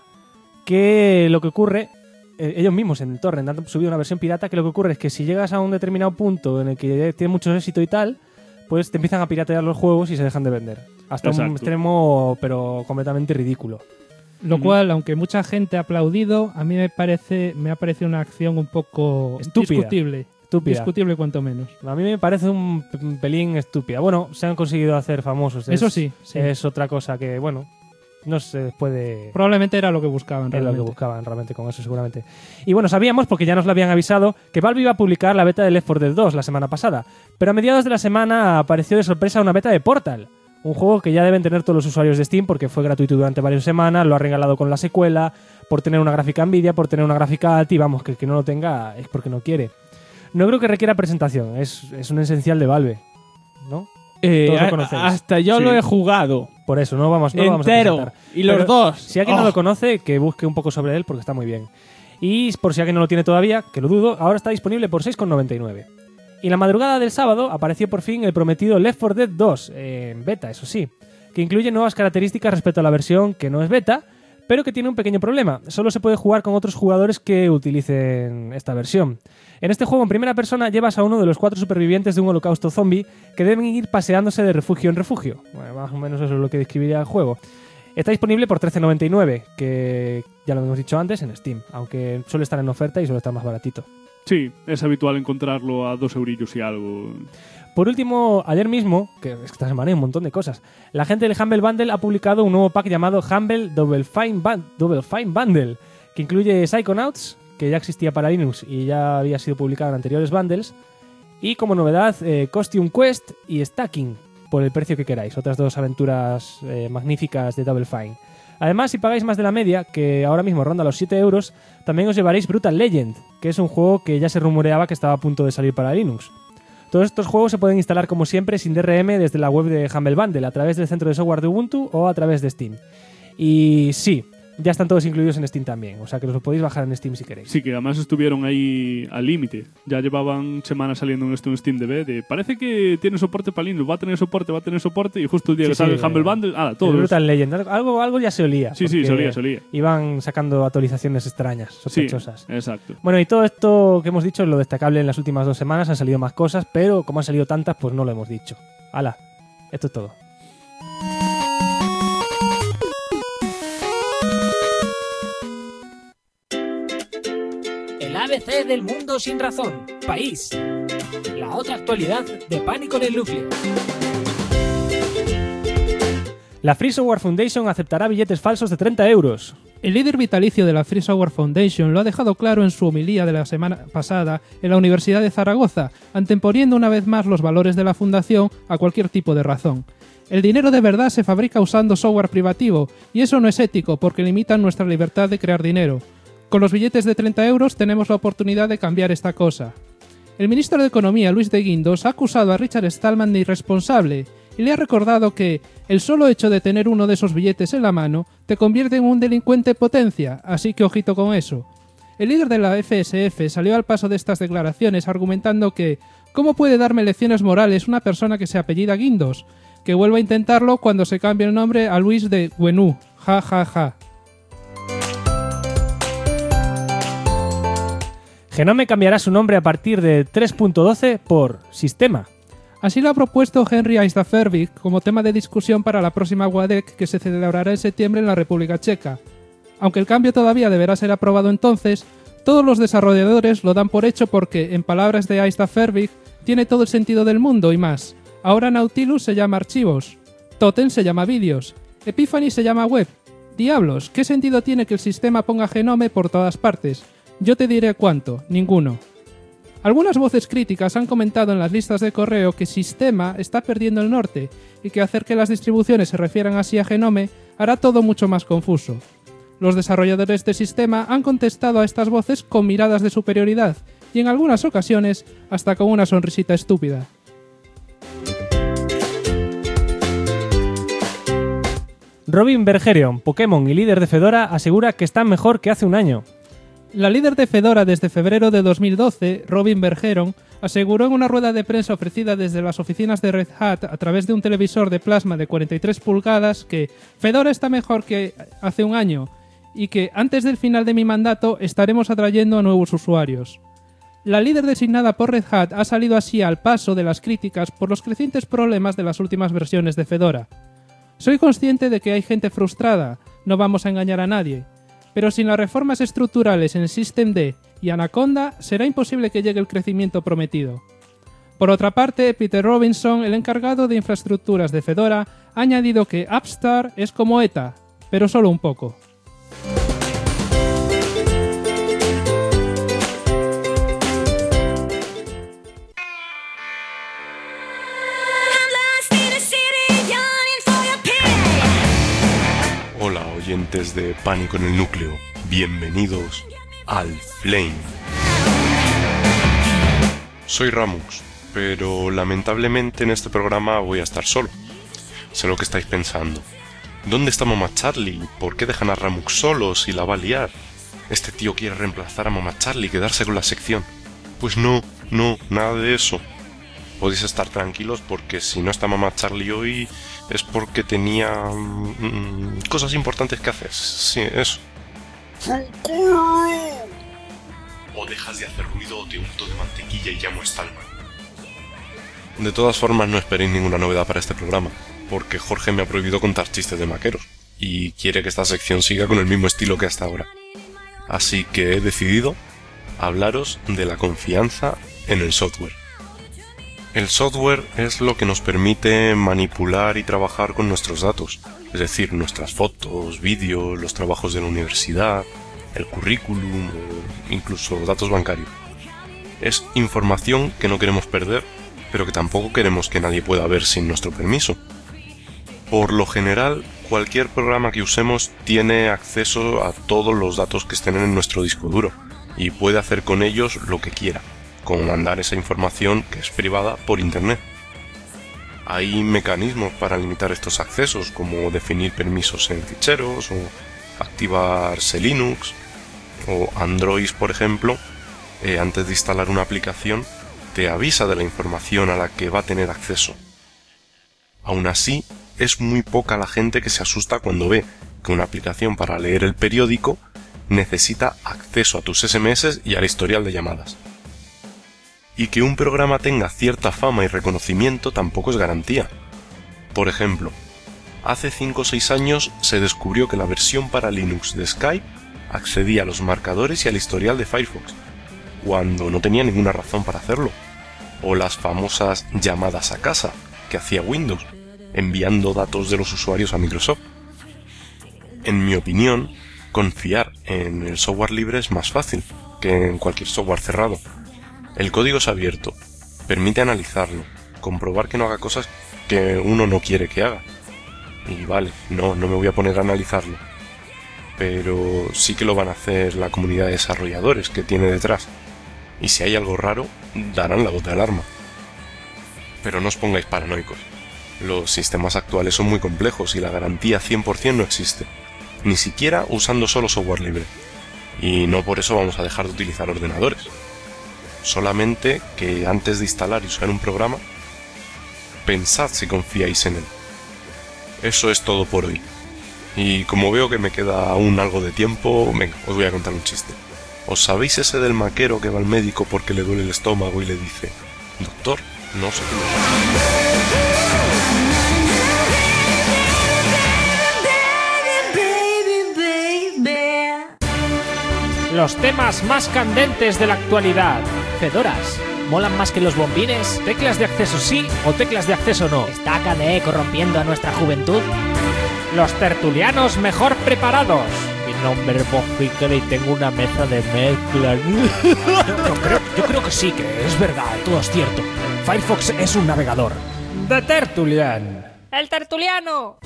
C: que lo que ocurre... ellos mismos en el torrent han subido una versión pirata que lo que ocurre es que si llegas a un determinado punto en el que tiene mucho éxito y tal, pues te empiezan a piratear los juegos y se dejan de vender. Hasta
G: Exacto.
C: un extremo, pero completamente ridículo.
B: Lo cual, aunque mucha gente ha aplaudido, a mí me ha parecido una acción un poco
C: Estúpida.
B: discutible.
C: Estúpida.
B: Discutible cuanto menos.
C: A mí me parece un pelín estúpida. Bueno, se han conseguido hacer famosos.
B: Eso sí.
C: Es otra cosa que, bueno, no se puede...
B: Probablemente era lo que buscaban
C: Era lo
B: realmente.
C: que buscaban realmente con eso, seguramente. Y bueno, sabíamos, porque ya nos lo habían avisado, que Valve iba a publicar la beta de Left 4 Dead 2 la semana pasada. Pero a mediados de la semana apareció de sorpresa una beta de Portal. Un juego que ya deben tener todos los usuarios de Steam porque fue gratuito durante varias semanas, lo ha regalado con la secuela, por tener una gráfica Nvidia, por tener una gráfica ATI, vamos, que el que no lo tenga es porque no quiere. No creo que requiera presentación, es un esencial de Valve, ¿no? Todos lo conocéis.
D: Hasta yo lo he jugado.
C: Por eso, no vamos a
D: entero.
C: presentar.
D: Y los
C: Pero
D: dos.
C: Si alguien no lo conoce, que busque un poco sobre él porque está muy bien. Y por si alguien no lo tiene todavía, que lo dudo, ahora está disponible por 6,99. Y en la madrugada del sábado apareció por fin el prometido Left 4 Dead 2, en beta, eso sí, que incluye nuevas características respecto a la versión que no es beta, pero que tiene un pequeño problema. Solo se puede jugar con otros jugadores que utilicen esta versión. En este juego en primera persona llevas a uno de los 4 supervivientes de un holocausto zombie que deben ir paseándose de refugio en refugio. Bueno, más o menos eso es lo que describiría el juego. Está disponible por 13,99, que ya lo hemos dicho antes, en Steam, aunque suele estar en oferta y suele estar más baratito.
G: Sí, es habitual encontrarlo a 2 eurillos y algo.
C: Por último, ayer mismo, que es que esta semana hay un montón de cosas, la gente del Humble Bundle ha publicado un nuevo pack llamado Humble Double Fine Bundle, que incluye Psychonauts, que ya existía para Linux y ya había sido publicado en anteriores bundles, y como novedad Costume Quest y Stacking, por el precio que queráis, otras 2 aventuras magníficas de Double Fine. Además, si pagáis más de la media, que ahora mismo ronda los 7 euros, también os llevaréis Brutal Legend, que es un juego que ya se rumoreaba que estaba a punto de salir para Linux. Todos estos juegos se pueden instalar como siempre sin DRM desde la web de Humble Bundle, a través del centro de software de Ubuntu o a través de Steam. Y sí, ya están todos incluidos en Steam también, o sea que los podéis bajar en Steam si queréis.
G: Sí, que además estuvieron ahí al límite. Ya llevaban semanas saliendo en Steam DB parece que tiene soporte para Linux, va a tener soporte, y justo el día que sale el Humble Bundle, todos.
C: El Brutal Legend, algo ya se olía.
G: Sí, solía.
C: Iban sacando actualizaciones extrañas, sospechosas.
G: Sí, exacto.
C: Bueno, y todo esto que hemos dicho es lo destacable en las últimas 2 semanas. Han salido más cosas, pero como han salido tantas, pues no lo hemos dicho. ¡Hala! Esto es todo.
J: El ABC del mundo sin razón. País. La otra actualidad de Pánico en el Núcleo.
C: La Free Software Foundation aceptará billetes falsos de 30 euros.
B: El líder vitalicio de la Free Software Foundation lo ha dejado claro en su homilía de la semana pasada en la Universidad de Zaragoza, anteponiendo una vez más los valores de la fundación a cualquier tipo de razón. El dinero de verdad se fabrica usando software privativo, y eso no es ético porque limitan nuestra libertad de crear dinero. Con los billetes de 30 euros tenemos la oportunidad de cambiar esta cosa. El ministro de Economía, Luis de Guindos, ha acusado a Richard Stallman de irresponsable y le ha recordado que el solo hecho de tener uno de esos billetes en la mano te convierte en un delincuente potencia, así que ojito con eso. El líder de la FSF salió al paso de estas declaraciones argumentando que ¿cómo puede darme lecciones morales una persona que se apellida Guindos? Que vuelva a intentarlo cuando se cambie el nombre a Luis de Guenú. Ja, ja, ja.
C: Genome cambiará su nombre a partir de 3.12 por Sistema.
B: Así lo ha propuesto Henry Eistafervik como tema de discusión para la próxima WADEC que se celebrará en septiembre en la República Checa. Aunque el cambio todavía deberá ser aprobado entonces, todos los desarrolladores lo dan por hecho porque, en palabras de Eistafervik, tiene todo el sentido del mundo y más. Ahora Nautilus se llama Archivos, Totem se llama Vídeos, Epiphany se llama Web. Diablos, ¿qué sentido tiene que el sistema ponga Genome por todas partes? Yo te diré cuánto, ninguno. Algunas voces críticas han comentado en las listas de correo que Sistema está perdiendo el norte y que hacer que las distribuciones se refieran así a Genome hará todo mucho más confuso. Los desarrolladores de Sistema han contestado a estas voces con miradas de superioridad y en algunas ocasiones hasta con una sonrisita estúpida.
C: Robin Bergerion, Pokémon y líder de Fedora, asegura que están mejor que hace un año.
B: La líder de Fedora desde febrero de 2012, Robin Bergeron, aseguró en una rueda de prensa ofrecida desde las oficinas de Red Hat a través de un televisor de plasma de 43 pulgadas que Fedora está mejor que hace un año y que antes del final de mi mandato estaremos atrayendo a nuevos usuarios. La líder designada por Red Hat ha salido así al paso de las críticas por los crecientes problemas de las últimas versiones de Fedora. Soy consciente de que hay gente frustrada, no vamos a engañar a nadie. Pero sin las reformas estructurales en Systemd y Anaconda, será imposible que llegue el crecimiento prometido. Por otra parte, Peter Robinson, el encargado de infraestructuras de Fedora, ha añadido que AppStar es como ETA, pero solo un poco.
K: Hola oyentes de Pánico en el Núcleo, bienvenidos al Flame. Soy Ramux, pero lamentablemente en este programa voy a estar solo. Sé lo que estáis pensando. ¿Dónde está Mamá Charlie? ¿Por qué dejan a Ramux solo si la va a liar? Este tío quiere reemplazar a Mamá Charlie y quedarse con la sección. Pues no, nada de eso. Podéis estar tranquilos porque si no está Mamá Charlie hoy es porque tenía cosas importantes que hacer. Sí, eso. O dejas de hacer ruido o te unto de mantequilla y llamo a Stallman. De todas formas, no esperéis ninguna novedad para este programa, porque Jorge me ha prohibido contar chistes de maqueros y quiere que esta sección siga con el mismo estilo que hasta ahora. Así que he decidido hablaros de la confianza en el software. El software es lo que nos permite manipular y trabajar con nuestros datos, es decir, nuestras fotos, vídeos, los trabajos de la universidad, el currículum o incluso datos bancarios. Es información que no queremos perder, pero que tampoco queremos que nadie pueda ver sin nuestro permiso. Por lo general, cualquier programa que usemos tiene acceso a todos los datos que estén en nuestro disco duro y puede hacer con ellos lo que quiera, como mandar esa información que es privada por internet. Hay mecanismos para limitar estos accesos, como definir permisos en ficheros o activarse Linux o Android, por ejemplo, antes de instalar una aplicación te avisa de la información a la que va a tener acceso. Aún así, es muy poca la gente que se asusta cuando ve que una aplicación para leer el periódico necesita acceso a tus SMS y al historial de llamadas. Y que un programa tenga cierta fama y reconocimiento tampoco es garantía. Por ejemplo, hace 5 o 6 años se descubrió que la versión para Linux de Skype accedía a los marcadores y al historial de Firefox, cuando no tenía ninguna razón para hacerlo. O las famosas llamadas a casa que hacía Windows, enviando datos de los usuarios a Microsoft. En mi opinión, confiar en el software libre es más fácil que en cualquier software cerrado. El código es abierto, permite analizarlo, comprobar que no haga cosas que uno no quiere que haga. Y vale, no me voy a poner a analizarlo, pero sí que lo van a hacer la comunidad de desarrolladores que tiene detrás. Y si hay algo raro, darán la voz de alarma. Pero no os pongáis paranoicos. Los sistemas actuales son muy complejos y la garantía 100% no existe, ni siquiera usando solo software libre. Y no por eso vamos a dejar de utilizar ordenadores. Solamente que antes de instalar y usar un programa, pensad si confiáis en él. Eso es todo por hoy. Y como veo que me queda aún algo de tiempo, venga, os voy a contar un chiste. ¿Os sabéis ese del maquero que va al médico porque le duele el estómago y le dice: doctor, no sé qué me
J: pasa? Los temas más candentes de la actualidad.
A: Fedoras. ¿Molan más que los bombines?
J: ¿Teclas de acceso sí o teclas de acceso no?
A: ¿Está KDE corrompiendo a nuestra juventud?
J: Los tertulianos mejor preparados. Mi nombre es Bob Ficker y tengo una mesa de mezclas. Yo creo que sí, que es verdad, todo es cierto. Firefox es un navegador. The Tertulian.
A: ¡El tertuliano!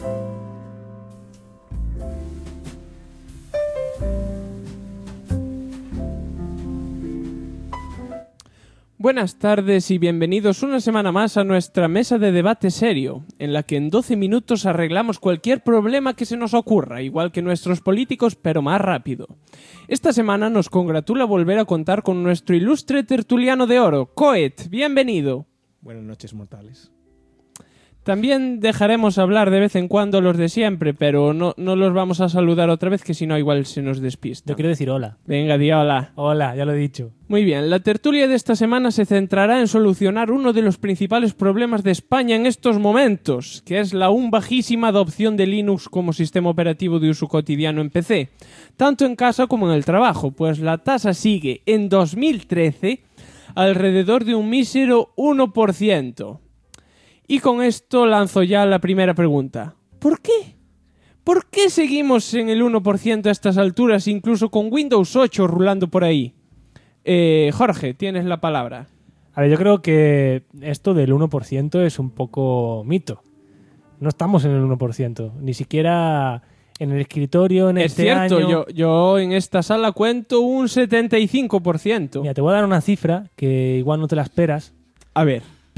D: Buenas tardes y bienvenidos una semana más a nuestra mesa de debate serio, en la que en 12 minutos arreglamos cualquier problema que se nos ocurra, igual que nuestros políticos, pero más rápido. Esta semana nos congratula volver a contar con nuestro ilustre tertuliano de oro, Coet. Bienvenido.
L: Buenas noches, mortales.
D: También dejaremos hablar de vez en cuando los de siempre, pero no los vamos a saludar otra vez, que si no igual se nos despista.
C: Yo quiero decir hola.
D: Venga, di hola.
C: Hola, ya lo he dicho.
D: Muy bien, la tertulia de esta semana se centrará en solucionar uno de los principales problemas de España en estos momentos, que es la aún bajísima adopción de Linux como sistema operativo de uso cotidiano en PC, tanto en casa como en el trabajo, pues la tasa sigue en 2013 alrededor de un mísero 1%. Y con esto lanzo ya la primera pregunta. ¿Por qué? ¿Por qué seguimos en el 1% a estas alturas, incluso con Windows 8 rulando por ahí? Jorge, tienes la palabra.
C: A ver, yo creo que esto del 1% es un poco mito. No estamos en el 1%, ni siquiera en el escritorio en este año.
D: Es cierto, yo en esta sala cuento un 75%.
C: Mira, te voy a dar una cifra que igual no te la esperas.
D: A ver.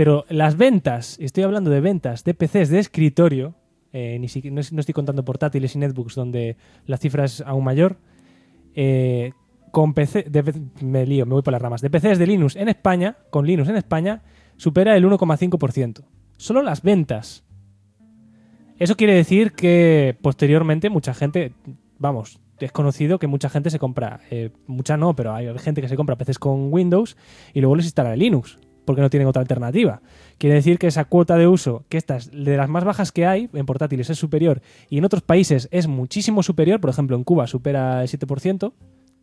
C: Pero las ventas, estoy hablando de ventas de PCs de escritorio, no estoy contando portátiles y netbooks donde la cifra es aún mayor, con PC, me voy por las ramas, de PCs de Linux en España, con Linux en España, supera el 1,5%. Solo las ventas. Eso quiere decir que posteriormente mucha gente, vamos, es conocido que mucha gente se compra, mucha no, pero hay gente que se compra PCs con Windows y luego les instala Linux, porque no tienen otra alternativa. Quiere decir que esa cuota de uso, que esta es de las más bajas que hay, en portátiles es superior y en otros países es muchísimo superior, por ejemplo en Cuba supera el 7%,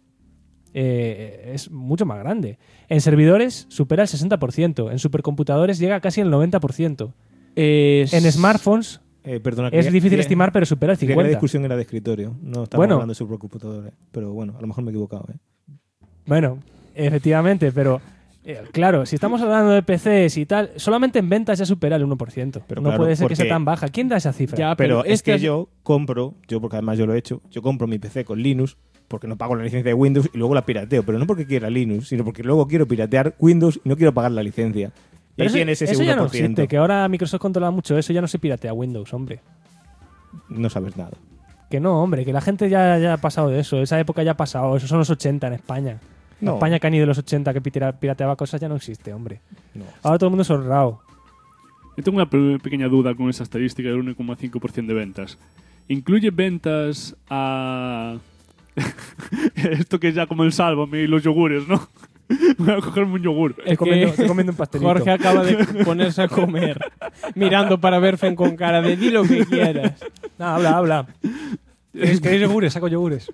C: es mucho más grande. En servidores supera el 60%, en supercomputadores llega casi el 90%. En smartphones
L: perdona,
C: es difícil estimar, pero supera el 50%.
L: La discusión era de escritorio, no estamos hablando de supercomputadores, pero bueno, a lo mejor me he equivocado.
C: Bueno, efectivamente, pero claro, si estamos hablando de PCs y tal, solamente en ventas ya supera el 1%. Pero no puede ser que sea tan baja. ¿Quién da esa cifra?
L: Ya, pero es que yo compro, porque además yo lo he hecho, yo compro mi PC con Linux porque no pago la licencia de Windows y luego la pirateo, pero no porque quiera Linux, sino porque luego quiero piratear Windows y no quiero pagar la licencia. Y ahí tienes ese 1%.
C: Ya no existe, que ahora Microsoft controla mucho eso, ya no se piratea Windows, hombre.
L: No sabes nada.
C: Que no, hombre, que la gente ya ha pasado de eso, esa época ya ha pasado, eso son los 80 en España. No. España que han ido de los 80 que pirateaba cosas ya no existe, hombre. No. Ahora todo el mundo es honrado.
G: Yo tengo una pequeña duda con esa estadística del 1,5% de ventas. ¿Incluye ventas a... esto que es ya como el Sálvame y los yogures, ¿no? Voy a cogerme un yogur.
C: Estoy comiendo un pastelito.
D: Jorge acaba de ponerse a comer, mirando para Berfen con cara de di lo que quieras.
C: No, habla. ¿Queréis yogures? Saco yogures.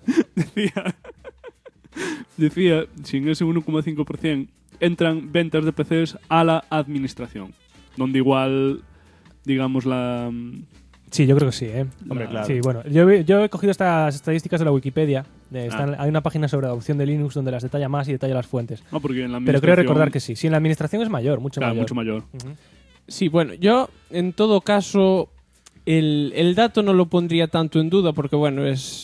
G: Decía, si en ese 1,5% entran ventas de PCs a la administración, donde igual, digamos, la...
C: Sí, yo creo que sí,
L: Hombre, claro.
C: Sí, bueno, yo he cogido estas estadísticas de la Wikipedia. Hay una página sobre adopción de Linux donde las detalla más y detalla las fuentes.
G: No, porque en la
C: pero creo recordar que sí. Sí, en la administración es mayor, mucho mayor.
D: Sí, bueno, yo en todo caso el dato no lo pondría tanto en duda porque, bueno,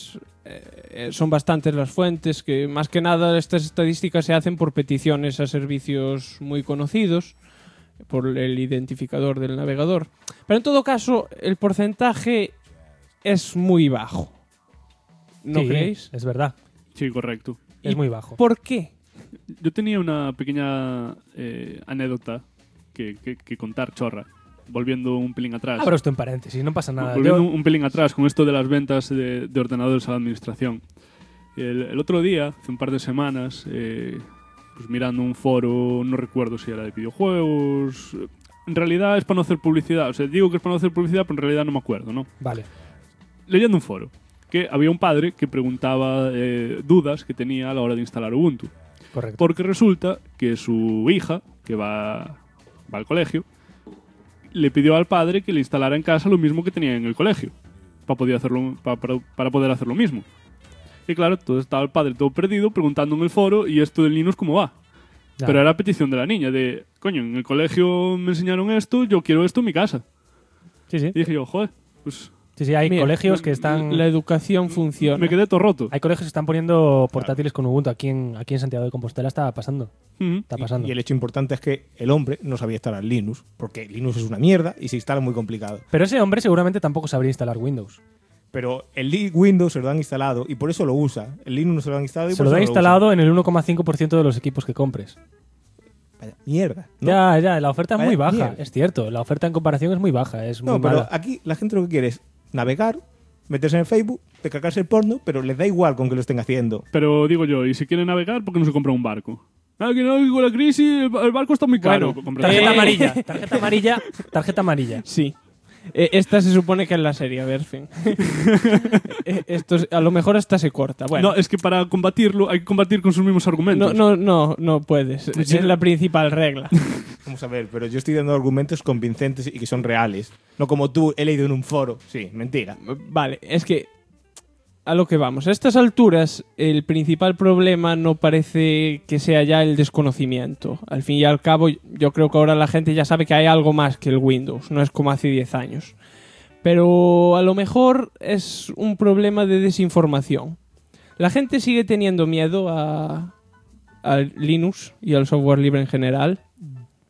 D: son bastantes las fuentes, que más que nada estas estadísticas se hacen por peticiones a servicios muy conocidos, por el identificador del navegador. Pero en todo caso, el porcentaje es muy bajo. ¿No creéis?
C: Es verdad.
G: Sí, correcto.
C: Es muy bajo.
D: ¿Por qué?
G: Yo tenía una pequeña anécdota que contar, chorra. Volviendo un pelín atrás.
C: Abro esto en paréntesis, no pasa nada.
G: Volviendo un pelín atrás con esto de las ventas de ordenadores a la administración. El otro día, hace un par de semanas, pues mirando un foro, no recuerdo si era de videojuegos. En realidad es para no hacer publicidad. O sea, digo que es para no hacer publicidad, pero en realidad no me acuerdo, ¿no?
C: Vale.
G: Leyendo un foro, que había un padre que preguntaba dudas que tenía a la hora de instalar Ubuntu.
C: Correcto.
G: Porque resulta que su hija, que va al colegio, le pidió al padre que le instalara en casa lo mismo que tenía en el colegio, para poder hacer lo mismo. Y claro, entonces estaba el padre todo perdido preguntando en el foro, ¿y esto del Linux cómo va? Ya. Pero era petición de la niña, de, coño, en el colegio me enseñaron esto, yo quiero esto en mi casa.
C: Sí.
G: Y dije yo, joder, pues...
C: Sí, hay colegios que están...
D: La educación funciona.
G: Me quedé todo roto.
C: Hay colegios que están poniendo portátiles con Ubuntu. Aquí en Santiago de Compostela está pasando. Está pasando.
L: Y el hecho importante es que el hombre no sabía instalar Linux, porque Linux es una mierda y se instala muy complicado.
C: Pero ese hombre seguramente tampoco sabría instalar Windows.
L: Pero el Windows se lo han instalado y por eso lo usa. El Linux no se lo han instalado y
C: se
L: por eso
C: lo han instalado
L: usa.
C: En el 1,5% de los equipos que compres.
L: Vaya mierda, ¿no?
C: Ya, la oferta es muy baja, mierda. Es cierto. La oferta en comparación es muy baja, es muy
L: pero
C: mala.
L: Aquí la gente lo que quiere es navegar, meterse en Facebook, descargarse el porno, pero les da igual con que lo estén haciendo.
G: Pero digo yo, ¿y si quieren navegar, por qué no se compra un barco? Que no, con la crisis el barco está muy caro.
C: Bueno, tarjeta amarilla.
D: Sí. Esta se supone que es la serie, a ver, fin. Esto a lo mejor esta se corta. Bueno.
G: No, es que para combatirlo hay que combatir con sus mismos argumentos.
D: No puedes. Sí. Es la principal regla.
L: Vamos a ver, pero yo estoy dando argumentos convincentes y que son reales. No como tú, he leído en un foro. Sí, mentira.
D: Vale, es que a lo que vamos. A estas alturas, el principal problema no parece que sea ya el desconocimiento. Al fin y al cabo, yo creo que ahora la gente ya sabe que hay algo más que el Windows. No es como hace 10 años. Pero a lo mejor es un problema de desinformación. La gente sigue teniendo miedo a Linux y al software libre en general.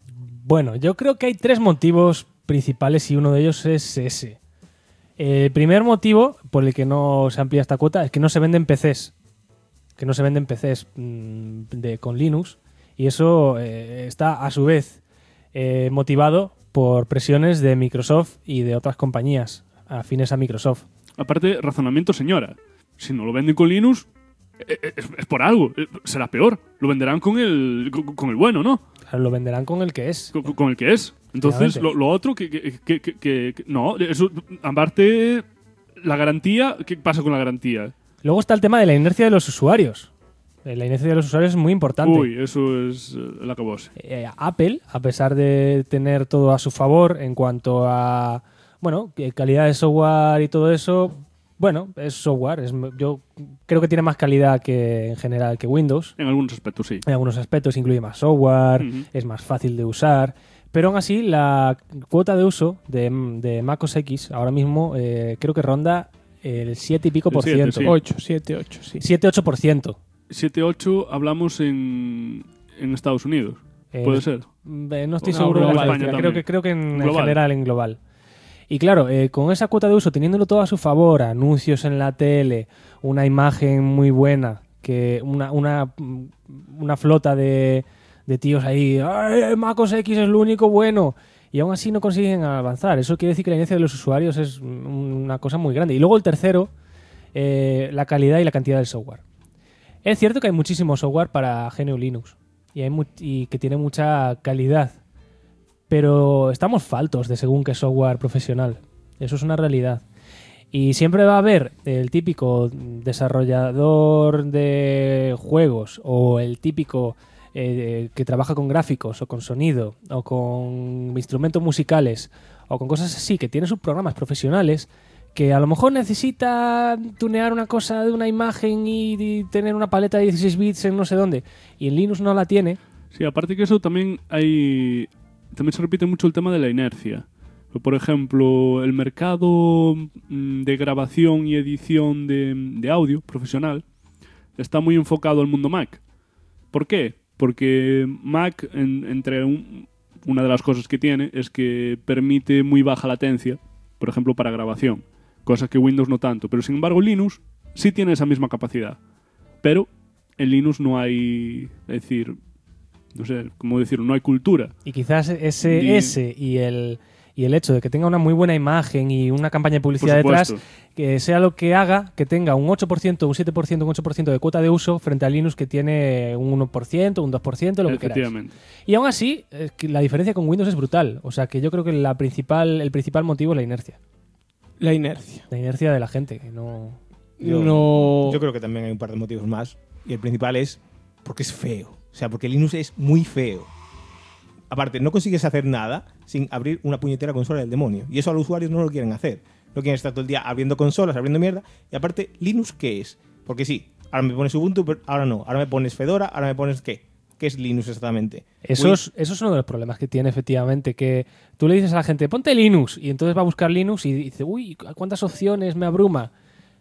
C: Bueno, yo creo que hay 3 motivos principales y uno de ellos es ese. El primer motivo por el que no se amplía esta cuota es que no se venden PCs. Que no se venden PCs con Linux. Y eso está a su vez motivado por presiones de Microsoft y de otras compañías afines a Microsoft.
G: Aparte, razonamiento señora. Si no lo venden con Linux, es por algo. Será peor. Lo venderán con el bueno, ¿no?
C: Lo venderán con el que es.
G: Con el que es. Entonces, lo otro que no, eso, aparte, la garantía, ¿qué pasa con la garantía?
C: Luego está el tema de la inercia de los usuarios. La inercia de los usuarios es muy importante.
G: Uy, eso es el acabose.
C: Apple, a pesar de tener todo a su favor en cuanto a calidad de software y todo eso, es software. Yo creo que tiene más calidad que en general que Windows.
G: En algunos aspectos, sí.
C: En algunos aspectos incluye más software, es más fácil de usar. Pero aún así, la cuota de uso de Mac OS X ahora mismo creo que ronda el 7 y pico por ciento.
D: 7-8, sí.
C: 7-8%.
G: 7-8 hablamos en Estados Unidos. ¿Puede ser?
C: No estoy seguro de la España. Creo que en general, en global. Y claro, con esa cuota de uso, teniéndolo todo a su favor, anuncios en la tele, una imagen muy buena, que una flota de tíos ahí, ¡ay, Mac OS X es lo único bueno! Y aún así no consiguen avanzar. Eso quiere decir que la inercia de los usuarios es una cosa muy grande. Y luego el tercero, la calidad y la cantidad del software. Es cierto que hay muchísimo software para GNU Linux y que tiene mucha calidad, pero estamos faltos de según qué software profesional. Eso es una realidad. Y siempre va a haber el típico desarrollador de juegos o el típico que trabaja con gráficos o con sonido o con instrumentos musicales o con cosas así, que tiene sus programas profesionales, que a lo mejor necesita tunear una cosa de una imagen y tener una paleta de 16 bits en no sé dónde, y en Linux no la tiene.
G: Sí, aparte que eso también se repite mucho el tema de la inercia. Por ejemplo, el mercado de grabación y edición de audio profesional está muy enfocado al mundo Mac. ¿Por qué? Porque Mac, una de las cosas que tiene es que permite muy baja latencia, por ejemplo, para grabación. Cosas que Windows no tanto. Pero sin embargo Linux sí tiene esa misma capacidad. Pero en Linux no hay, es decir, no sé cómo decirlo, no hay cultura.
C: Y quizás ese y el hecho de que tenga una muy buena imagen y una campaña de publicidad detrás, que sea lo que haga que tenga un 8%, un 7%, un 8% de cuota de uso frente a Linux, que tiene un 1%, un 2%, lo que queráis. Y aún así, la diferencia con Windows es brutal. O sea que yo creo que el principal motivo es la inercia.
D: La inercia.
C: La inercia de la gente. Que
L: yo creo que también hay un par de motivos más. Y el principal es porque es feo. O sea, porque Linux es muy feo. Aparte, no consigues hacer nada sin abrir una puñetera consola del demonio. Y eso a los usuarios no lo quieren hacer. No quieren estar todo el día abriendo consolas, abriendo mierda. Y aparte, ¿Linux qué es? Porque sí, ahora me pones Ubuntu, pero ahora no. Ahora me pones Fedora, ahora me pones ¿qué? ¿Qué es Linux exactamente?
C: Eso es uno de los problemas que tiene, efectivamente, que tú le dices a la gente, ponte Linux, y entonces va a buscar Linux y dice, uy, ¿cuántas opciones? Me abruma.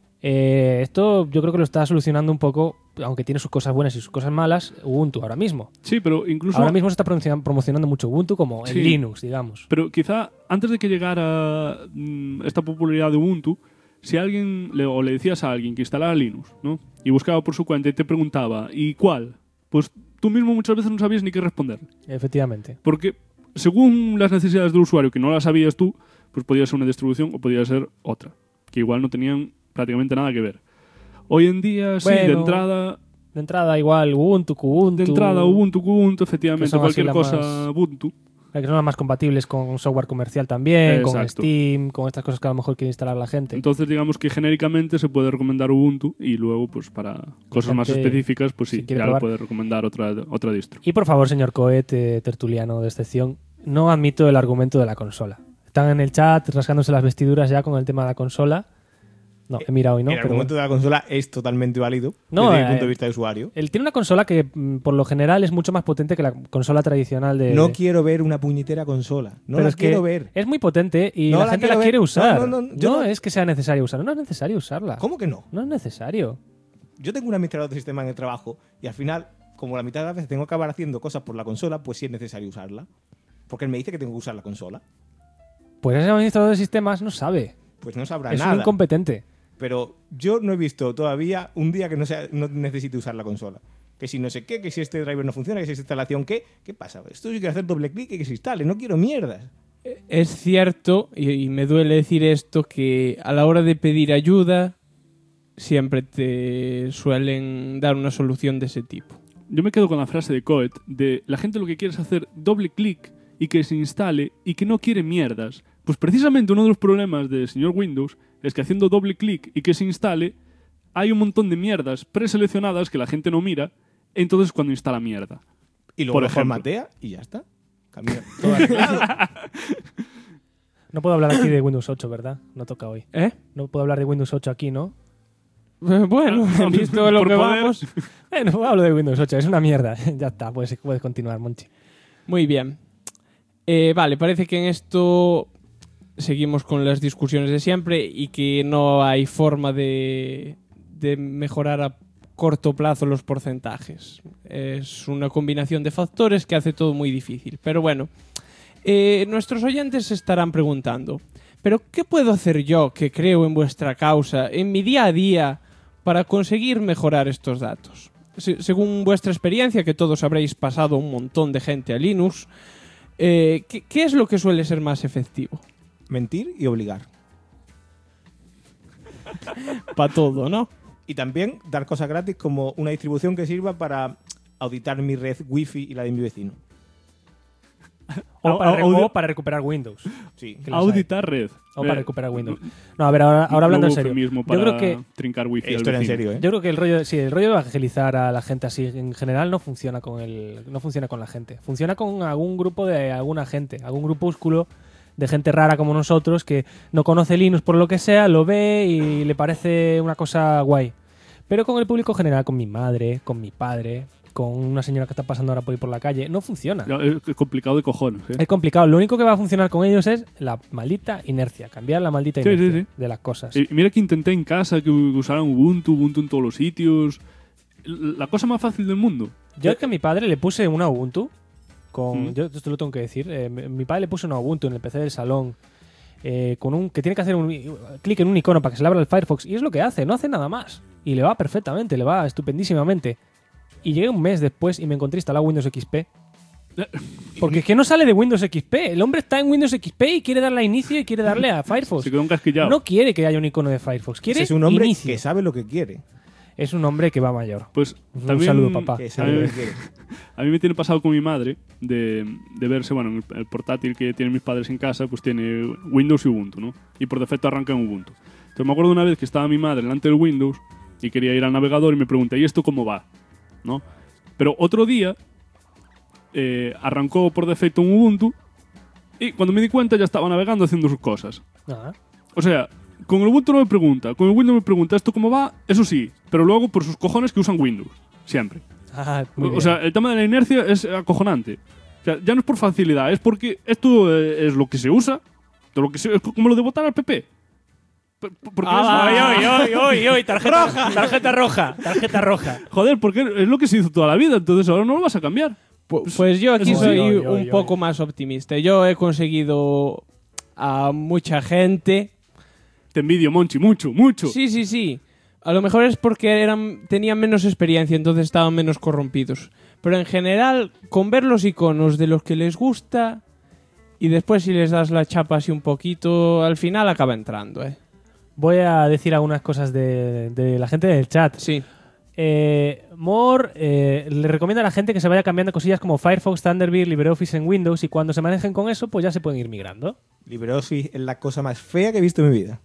C: Esto yo creo que lo está solucionando un poco, aunque tiene sus cosas buenas y sus cosas malas, Ubuntu ahora mismo.
G: Sí, pero incluso...
C: Ahora mismo se está promocionando mucho Ubuntu como el Linux, digamos.
G: Pero quizá antes de que llegara esta popularidad de Ubuntu, si alguien le decías a alguien que instalara Linux, ¿no? Y buscaba por su cuenta y te preguntaba, ¿y cuál? Pues tú mismo muchas veces no sabías ni qué responder.
C: Efectivamente.
G: Porque según las necesidades del usuario, que no las sabías tú, pues podía ser una distribución o podía ser otra, que igual no tenían prácticamente nada que ver. Hoy en día, sí, de entrada...
C: De entrada igual, Ubuntu, Kubuntu...
G: De entrada, Ubuntu, Kubuntu, efectivamente, cualquier cosa Ubuntu.
C: Que son las más compatibles con software comercial también,
G: Exacto.
C: Con Steam, con estas cosas que a lo mejor quiere instalar la gente.
G: Entonces, digamos que genéricamente se puede recomendar Ubuntu y luego, pues para cosas más específicas, pues sí, ya lo puede recomendar otra distro.
C: Y por favor, señor Coet, tertuliano de excepción, no admito el argumento de la consola. Están en el chat rasgándose las vestiduras ya con el tema de la consola. No, he mirado y no.
L: El argumento de la consola es totalmente válido
C: desde
L: el punto de vista de usuario.
C: Él tiene una consola que, por lo general, es mucho más potente que la consola tradicional de...
L: No quiero ver una puñetera consola. No la quiero ver.
C: Es muy potente y la gente la quiere usar. No es que sea necesario usarla. No es necesario usarla.
L: ¿Cómo que no?
C: No es necesario.
L: Yo tengo un administrador de sistema en el trabajo y al final, como la mitad de las veces tengo que acabar haciendo cosas por la consola, pues sí es necesario usarla. Porque él me dice que tengo que usar la consola.
C: Pues ese administrador de sistemas no sabe.
L: Pues no sabrá
C: Es
L: nada.
C: un incompetente.
L: Pero yo no he visto todavía un día que no necesite usar la consola. Que si no sé qué, que si este driver no funciona, que si esta instalación qué. ¿Qué pasa? Esto sí quiero hacer doble clic y que se instale. No quiero mierdas.
D: Es cierto, y me duele decir esto, que a la hora de pedir ayuda siempre te suelen dar una solución de ese tipo.
G: Yo me quedo con la frase de Coet de la gente lo que quiere es hacer doble clic y que se instale y que no quiere mierdas. Pues precisamente uno de los problemas del señor Windows es que haciendo doble clic y que se instale hay un montón de mierdas preseleccionadas que la gente no mira, entonces cuando instala mierda.
L: Y luego
G: por
L: lo
G: ejemplo.
L: formatea y ya está. Cambia todo arreglado.
C: No puedo hablar aquí de Windows 8, ¿verdad? No toca hoy.
D: ¿Eh?
C: No puedo hablar de Windows 8 aquí, ¿no?
D: Bueno, visto lo
G: Por
D: que
G: poder.
D: vamos.
C: Bueno, hablo de Windows 8, es una mierda. Ya está, puedes continuar, Monchi.
D: Muy bien. Vale, parece que en esto seguimos con las discusiones de siempre y que no hay forma de mejorar a corto plazo los porcentajes. Es una combinación de factores que hace todo muy difícil. Pero bueno, nuestros oyentes se estarán preguntando, ¿pero qué puedo hacer yo que creo en vuestra causa, en mi día a día, para conseguir mejorar estos datos? Según vuestra experiencia, que todos habréis pasado un montón de gente a Linux, ¿qué es lo que suele ser más efectivo?
L: Mentir y obligar.
D: Para todo, ¿no?
L: Y también dar cosas gratis como una distribución que sirva para auditar mi red wifi y la de mi vecino.
C: O para recuperar Windows.
L: Sí.
C: Que los hay.
G: Auditar red.
C: O para recuperar Windows. No, a ver, ahora hablando en serio.
G: Yo
C: Yo creo que
G: trincar wifi
L: Esto
G: al
L: era en
G: vecino.
L: serio, ¿eh?
C: Yo creo que el rollo de evangelizar a la gente así en general no funciona con la gente. Funciona con algún grupo de alguna gente, algún grupúsculo de gente rara como nosotros que no conoce Linux por lo que sea, lo ve y le parece una cosa guay. Pero con el público general, con mi madre, con mi padre, con una señora que está pasando ahora por ahí por la calle, no funciona.
G: Ya, es complicado de cojones, ¿eh?
C: Es complicado. Lo único que va a funcionar con ellos es la maldita inercia, cambiar la maldita
G: Sí,
C: inercia
G: sí, sí.
C: de las cosas.
G: Y mira que intenté en casa que usaran Ubuntu en todos los sitios. La cosa más fácil del mundo.
C: Yo es que a mi padre le puse una Ubuntu. Yo esto lo tengo que decir. Mi padre le puso una Ubuntu en el PC del salón. Que tiene que hacer un clic en un icono para que se le abra el Firefox. Y es lo que hace, no hace nada más. Y le va perfectamente, le va estupendísimamente. Y llegué un mes después y me encontré instalado Windows XP. Porque es que no sale de Windows XP. El hombre está en Windows XP y quiere darle a inicio y quiere darle a Firefox.
G: Se quedó encasquillado.
C: No quiere que haya un icono de Firefox. Quiere
L: Ese es un hombre
C: inicio.
L: que sabe lo que quiere.
C: Es un hombre que va mayor.
G: Pues
C: Un
G: también,
C: saludo, papá.
L: Que sabe lo que quiere.
G: A mí me tiene pasado con mi madre de verse, bueno, el portátil que tienen mis padres en casa, pues tiene Windows y Ubuntu, ¿no? Y por defecto arranca en Ubuntu. Entonces me acuerdo una vez que estaba mi madre delante del Windows y quería ir al navegador y me pregunté, ¿y esto cómo va? ¿No? Pero otro día arrancó por defecto un Ubuntu y cuando me di cuenta ya estaba navegando haciendo sus cosas.
C: Ah.
G: O sea, con el Ubuntu no me pregunta, con el Windows me pregunta ¿esto cómo va? Eso sí, pero luego por sus cojones que usan Windows, siempre.
C: Muy
G: O
C: bien.
G: sea, el tema de la inercia es acojonante. O sea, ya no es por facilidad, es porque esto es lo que se usa, es como lo de votar al PP. Porque
C: tarjeta roja.
G: joder, porque es lo que se hizo toda la vida, entonces ahora no lo vas a cambiar.
D: Pues yo aquí
G: Eso
D: soy
G: sí.
D: un poco más optimista. Yo he conseguido a mucha gente.
G: Te envidio, Monchi, mucho.
D: Sí. A lo mejor es porque tenían menos experiencia, entonces estaban menos corrompidos. Pero en general, con ver los iconos de los que les gusta y después si les das la chapa así un poquito, al final acaba entrando, ¿eh?
C: Voy a decir algunas cosas de la gente del chat.
D: Sí.
C: Le recomienda a la gente que se vaya cambiando cosillas como Firefox, Thunderbird, LibreOffice en Windows y cuando se manejen con eso, pues ya se pueden ir migrando.
L: LibreOffice es la cosa más fea que he visto en mi vida.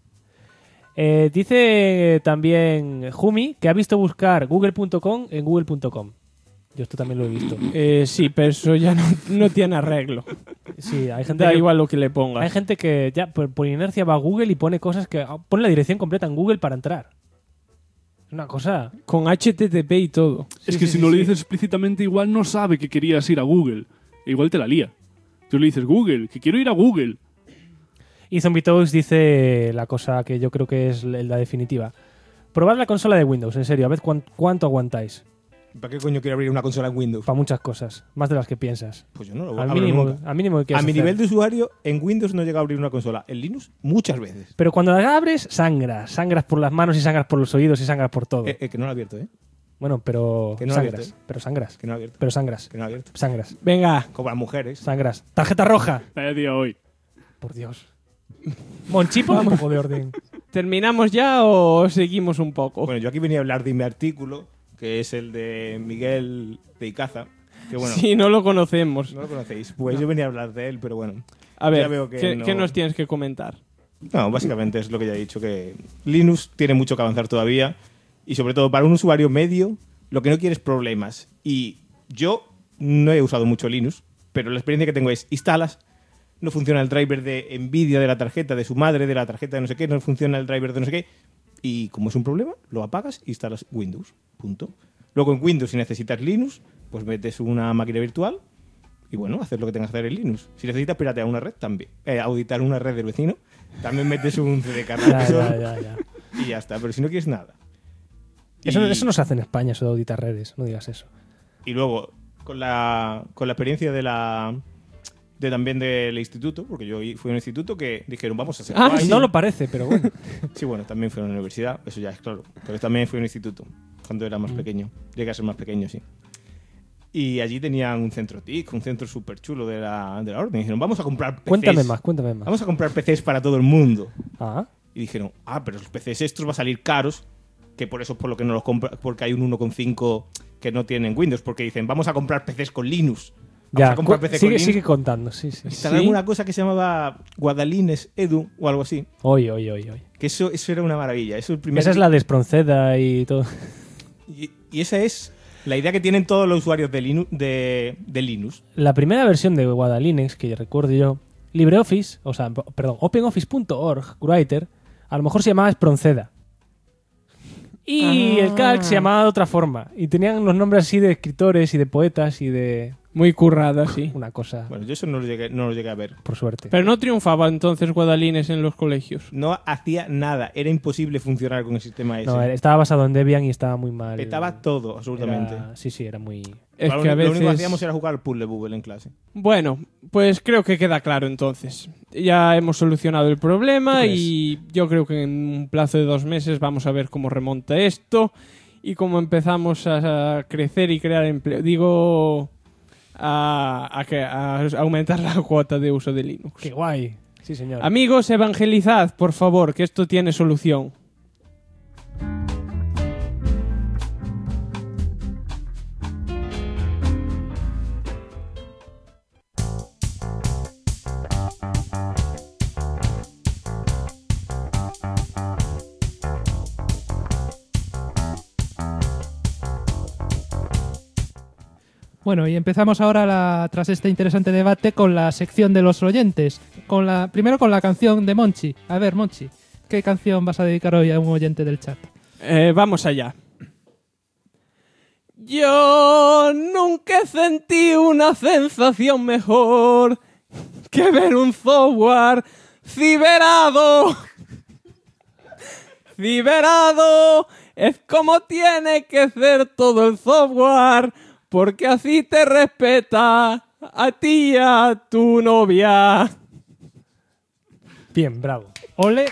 C: Dice también Jumi que ha visto buscar google.com en google.com. Yo esto también lo he visto.
D: Sí, pero eso ya no tiene arreglo.
C: Sí, hay gente
D: Da
C: que,
D: igual lo que le pongas.
C: hay gente que ya por inercia va a Google y pone cosas que pone la dirección completa en Google para entrar. Es una cosa.
D: Con HTTP y todo.
G: Es que si no le dices explícitamente, igual no sabe que querías ir a Google. E igual te la lía. Tú le dices Google, que quiero ir a Google.
C: Y Zombie Toast dice la cosa que yo creo que es la definitiva. Probad la consola de Windows, en serio, a ver cuánto aguantáis.
L: ¿Para qué coño quiero abrir una consola en Windows?
C: Para muchas cosas, más de las que piensas.
L: Pues yo no lo
C: Al
L: abro
C: mínimo,
L: nunca.
C: al mínimo que quieras
L: A mi
C: hacer.
L: nivel de usuario, en Windows no llega a abrir una consola. En Linux, muchas veces.
C: Pero cuando la abres, sangras. Sangras por las manos y sangras por los oídos y sangras por todo.
L: Que no lo he abierto, ¿eh?
C: Bueno, pero
L: Que no lo he
C: sangras.
L: abierto, ¿eh?
C: Pero sangras.
L: Que no lo he abierto.
C: Pero sangras.
L: Que no lo he abierto.
C: Sangras.
D: Venga.
L: Como las mujeres.
C: Sangras. Tarjeta roja.
G: Vaya día hoy.
C: Por Dios. Monchipo, un poco de orden.
D: ¿Terminamos ya o seguimos un poco?
L: Bueno, yo aquí venía a hablar de mi artículo, que es el de Miguel de Icaza. Que bueno,
D: Sí, no lo conocemos.
L: no lo conocéis. Pues yo venía a hablar de él, pero bueno.
D: A
L: ya
D: ver,
L: veo que
D: ¿qué,
L: no-
D: qué nos tienes que comentar?
L: No, básicamente es lo que ya he dicho, que Linux tiene mucho que avanzar todavía y sobre todo para un usuario medio lo que no quiere es problemas. Y yo no he usado mucho Linux, pero la experiencia que tengo es instalas, no funciona el driver de Nvidia de la tarjeta de su madre, de la tarjeta de no sé qué, no funciona el driver de no sé qué, y como es un problema, lo apagas e instalas Windows, punto. Luego en Windows, si necesitas Linux, pues metes una máquina virtual y bueno, haces lo que tengas que hacer en Linux. Si necesitas piratear una red, también. Auditar una red del vecino, también metes un CD cargado
C: Ya.
L: y ya está. Pero si no quieres nada.
C: Eso,
L: Y-
C: eso no se hace en España, eso de auditar redes. No digas eso.
L: Y luego, con la experiencia también del instituto, porque yo fui a un instituto que dijeron, vamos a hacer...
C: Ah,
L: guay.
C: no lo parece, pero bueno.
L: Sí, bueno, también fui a una universidad, eso ya es claro. Pero también fui a un instituto, cuando era más pequeño. Llegué a ser más pequeño, sí. Y allí tenían un centro TIC, un centro súper chulo de la orden. Y dijeron, vamos a comprar PCs.
C: Cuéntame más.
L: Vamos a comprar PCs para todo el mundo.
C: Ah,
L: Y dijeron, pero los PCs estos van a salir caros, que por eso es por lo que no los compra, porque hay un 1,5 que no tienen Windows, porque dicen, vamos a comprar PCs con Linux. Vamos
C: ya.
L: a comprar PC con
C: Sigue,
L: Linux.
C: sigue contando, sí.
L: Instalaron
D: ¿Sí?
L: una cosa que se llamaba Guadalines Edu o algo así.
C: Oye.
L: Que eso era una maravilla. Eso es el primer
C: Esa es la de Espronceda y todo.
L: y esa es la idea que tienen todos los usuarios de Linux.
C: La primera versión de Guadalines, que recuerdo yo, LibreOffice, OpenOffice.org, Writer, a lo mejor se llamaba Espronceda. Y el calc se llamaba de otra forma. Y tenían unos nombres así de escritores y de poetas y de...
D: Muy currada, sí.
C: Una cosa,
L: Bueno, yo eso no lo llegué a ver.
C: por suerte.
D: Pero no triunfaba entonces Guadalines en los colegios.
L: No hacía nada. Era imposible funcionar con el sistema ese.
C: No, estaba basado en Debian y estaba muy mal.
L: Petaba todo, absolutamente.
C: Sí, era muy...
D: Es
L: Lo
D: que a
L: único
D: veces...
L: que hacíamos era jugar al puzzle Google en clase.
D: Bueno, pues creo que queda claro entonces. Ya hemos solucionado el problema y yo creo que en un plazo de 2 meses vamos a ver cómo remonta esto y cómo empezamos a crecer y crear empleo. Digo, a aumentar la cuota de uso de Linux.
C: ¡Qué guay! Sí, señor.
D: Amigos, evangelizad, por favor, que esto tiene solución.
B: Bueno, y empezamos ahora, tras este interesante debate, con la sección de los oyentes. Primero con la canción de Monchi. A ver, Monchi, ¿qué canción vas a dedicar hoy a un oyente del chat?
D: Vamos allá. Yo nunca sentí una sensación mejor que ver un software ciberado. Ciberado es como tiene que ser todo el software, porque así te respeta a ti y a tu novia.
C: Bien, bravo. Ole.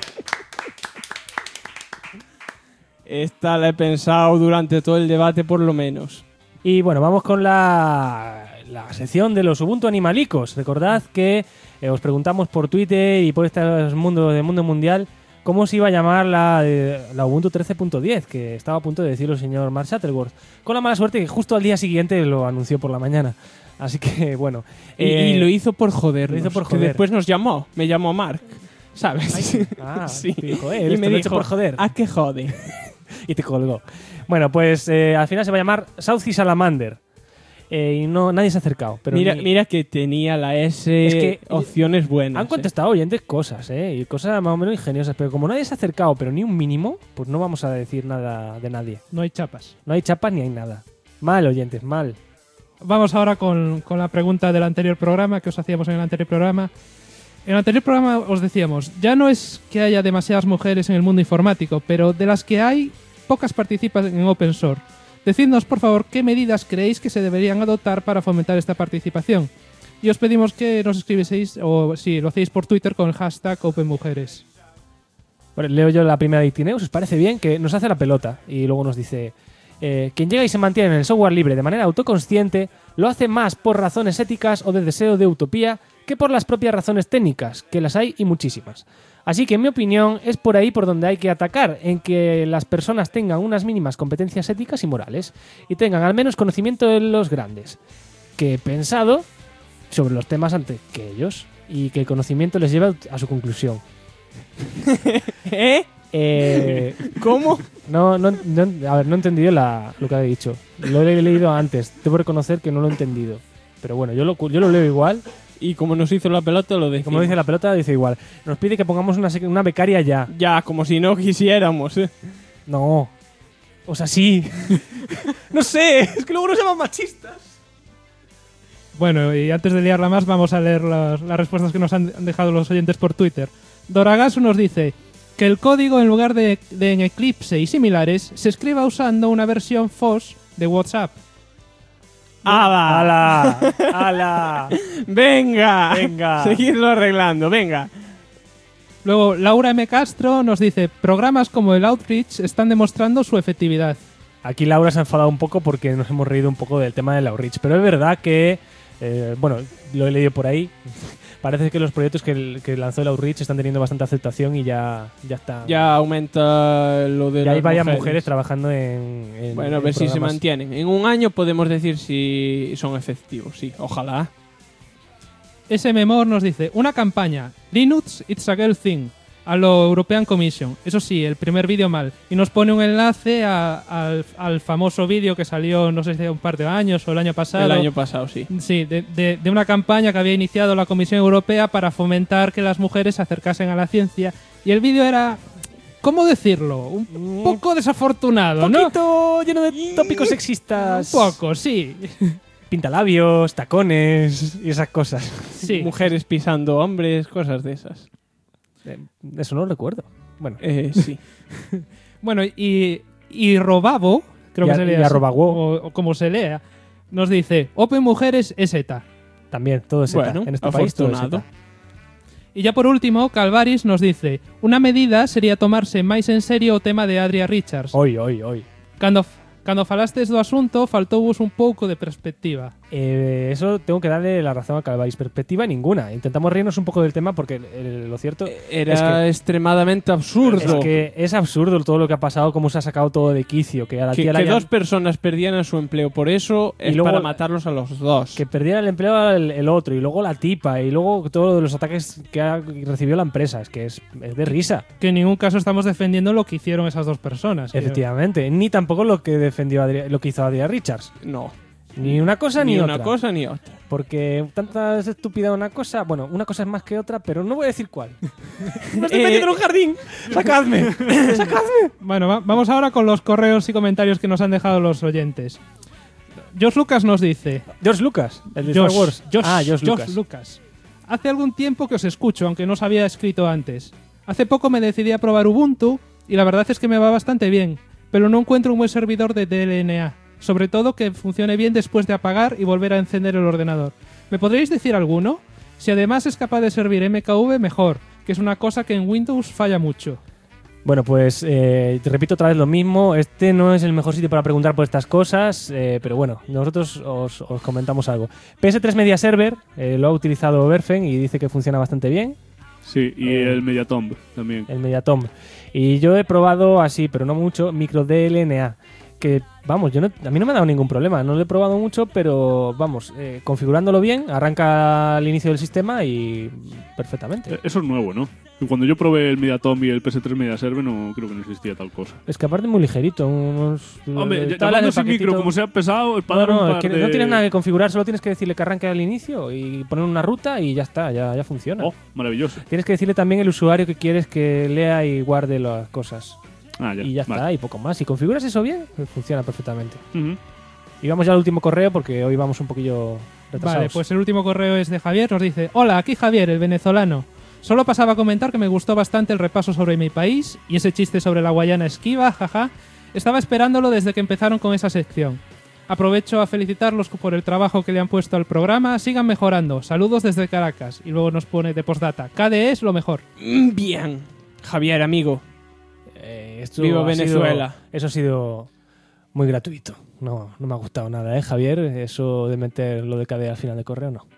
D: Esta la he pensado durante todo el debate, por lo menos.
C: Y bueno, vamos con la sección de los Ubuntu Animalicos. Recordad que os preguntamos por Twitter y por este mundo mundial cómo se iba a llamar la Ubuntu 13.10, que estaba a punto de decirlo el señor Mark Shuttleworth. Con la mala suerte que justo al día siguiente lo anunció por la mañana. Así que, bueno.
D: Y lo hizo por jodernos.
C: Lo hizo por
D: que
C: joder.
D: después nos llamó. Me llamó Mark. ¿Sabes?
C: Sí. Dijo,
D: y
C: esto
D: me
C: lo he
D: dijo,
C: hecho por joder.
D: ¿a qué jode?
C: Y te colgó. Bueno, pues al final se va a llamar Southie Salamander. Y nadie se ha acercado. Pero
D: mira que tenía la S
C: Es que
D: opciones buenas.
C: han contestado oyentes cosas, y cosas más o menos ingeniosas. Pero como nadie se ha acercado, pero ni un mínimo, pues no vamos a decir nada de nadie.
B: No hay chapas.
C: No hay chapas ni hay nada. Mal, oyentes, mal.
B: Vamos ahora con la pregunta del anterior programa, que os hacíamos en el anterior programa. En el anterior programa os decíamos, ya no es que haya demasiadas mujeres en el mundo informático, pero de las que hay, pocas participan en open source. Decidnos, por favor, qué medidas creéis que se deberían adoptar para fomentar esta participación. Y os pedimos que nos escribieseis, o si lo hacéis por Twitter, con el hashtag OpenMujeres.
C: Bueno, leo yo la primera de Itineus, ¿os parece bien? Que nos hace la pelota y luego nos dice: quien llega y se mantiene en el software libre de manera autoconsciente lo hace más por razones éticas o de deseo de utopía que por las propias razones técnicas, que las hay y muchísimas. Así que en mi opinión es por ahí por donde hay que atacar, en que las personas tengan unas mínimas competencias éticas y morales y tengan al menos conocimiento de los grandes, que he pensado sobre los temas antes que ellos y que el conocimiento les lleve a su conclusión.
D: ¿Cómo?
C: No, a ver, no he entendido lo que ha dicho. Lo he leído antes. Debo reconocer que no lo he entendido. Pero bueno, yo lo leo igual.
D: Y como nos hizo la pelota, lo decimos.
C: Como dice la pelota, dice igual. Nos pide que pongamos una becaria ya.
D: Ya, como si no quisiéramos,
C: No. O sea, sí. No sé, es que luego nos llaman machistas.
B: Bueno, y antes de liarla más, vamos a leer las respuestas que nos han dejado los oyentes por Twitter. Doragasu nos dice que el código, en lugar de en Eclipse y similares, se escriba usando una versión FOSS de WhatsApp.
D: ¡Hala!
C: ¡Hala!
D: ¡Venga!
C: Venga.
D: Seguidlo arreglando, venga.
B: Luego, Laura M. Castro nos dice: programas como el Outreach están demostrando su efectividad.
C: Aquí Laura se ha enfadado un poco porque nos hemos reído un poco del tema del Outreach. Pero es verdad que, bueno, lo he leído por ahí. Parece que los proyectos que lanzó el Outreach están teniendo bastante aceptación y ya está.
D: Ya aumenta lo de
C: ya
D: las
C: hay varias mujeres trabajando en
D: bueno, a ver si se mantienen. En un año podemos decir si son efectivos, sí, ojalá.
B: SM More nos dice: una campaña, Linux It's a Girl Thing, a lo European Commission. Eso sí, el primer vídeo mal. Y nos pone un enlace al famoso vídeo que salió, no sé si hace un par de años o el año pasado.
D: El año pasado, sí.
B: Sí, de una campaña que había iniciado la Comisión Europea para fomentar que las mujeres se acercasen a la ciencia. Y el vídeo era, ¿cómo decirlo? Un poco desafortunado,
C: un
B: ¿no?
C: poquito lleno de tópicos sexistas.
B: Un poco, sí.
C: Pintalabios, tacones y esas cosas.
B: Sí.
D: Mujeres pisando hombres, cosas de esas.
C: Eso no lo recuerdo. Bueno,
D: sí.
B: Bueno, y Robabo, creo que se lea así, o como se lea, nos dice: Open Mujeres es ETA.
C: También, todo es ETA.
D: Bueno,
C: en este país todo es
D: afortunado.
C: ETA.
B: Y ya por último, Calvaris nos dice: una medida sería tomarse máis en serio o tema de Adria Richards.
C: Hoy.
B: Cando falastes do asunto, faltouvos un pouco de perspectiva.
C: Eso tengo que darle la razón a Calvaris. Perspectiva ninguna. Intentamos reírnos un poco del tema porque lo cierto
D: Era
C: es que
D: extremadamente absurdo.
C: es que es absurdo todo lo que ha pasado, cómo se ha sacado todo de quicio. Que a la tía
D: que dos personas perdieran su empleo por eso
C: Y
D: es
C: luego
D: para matarlos a los dos.
C: que perdiera el empleo el otro, y luego la tipa, y luego todos los ataques que recibió la empresa. Es que es de risa.
B: Que en ningún caso estamos defendiendo lo que hicieron esas dos personas.
C: Efectivamente. Ni tampoco lo que defendió lo que hizo Adria Richards.
D: No.
C: Ni una cosa ni,
D: Ni
C: otra.
D: una cosa ni otra.
C: Porque tanta es estúpida una cosa. Bueno, una cosa es más que otra, pero no voy a decir cuál. ¡Me estoy metiendo en un jardín! ¡Sacadme! ¡Sacadme!
B: Bueno, vamos ahora con los correos y comentarios que nos han dejado los oyentes. George Lucas nos dice:
C: George Lucas, el de
B: Josh,
C: Star Wars.
B: Josh
C: George
B: Lucas. Hace algún tiempo que os escucho, aunque no os había escrito antes. Hace poco me decidí a probar Ubuntu y la verdad es que me va bastante bien, pero no encuentro un buen servidor de DLNA. Sobre todo que funcione bien después de apagar y volver a encender el ordenador. ¿Me podríais decir alguno? Si además es capaz de servir MKV, mejor, que es una cosa que en Windows falla mucho.
C: Bueno, pues te repito otra vez lo mismo. Este no es el mejor sitio para preguntar por estas cosas, pero bueno, nosotros os comentamos algo. PS3 Media Server lo ha utilizado Berfen y dice que funciona bastante bien.
G: Sí, y el Mediatomb también.
C: El Mediatomb. Y yo he probado así, pero no mucho, micro DLNA. Que, vamos, a mí no me ha dado ningún problema. No lo he probado mucho, pero, vamos, configurándolo bien, arranca al inicio del sistema y perfectamente.
G: Eso es nuevo, ¿no? Cuando yo probé el Mediatomb y el PS3 Media Server no creo que no existía tal cosa.
C: Es que aparte es muy ligerito.
G: Hombre, llamando ese micro, como sea pesado, es para dar un par de...
C: No tienes nada que configurar, solo tienes que decirle que arranque al inicio y poner una ruta y ya está, ya funciona.
G: Oh, maravilloso.
C: Tienes que decirle también el usuario que quieres que lea y guarde las cosas. Y ya
G: vale.
C: está, y poco más. Si configuras eso bien, funciona perfectamente. Y vamos ya al último correo porque hoy vamos un poquillo retrasados.
B: Vale, pues el último correo es de Javier. Nos dice: hola, aquí Javier, el venezolano. Solo pasaba a comentar que me gustó bastante el repaso sobre mi país y ese chiste sobre la Guayana esquiva, jaja. Estaba esperándolo desde que empezaron con esa sección. Aprovecho a felicitarlos por el trabajo que le han puesto al programa. Sigan mejorando. Saludos desde Caracas. Y luego nos pone de postdata. KDE es lo mejor.
D: Bien. Javier, amigo.
C: Esto
D: Viva
C: ha
D: Venezuela.
C: Eso ha sido muy gratuito. No me ha gustado nada, Javier? Eso de meter lo de KDE al final de correo, no.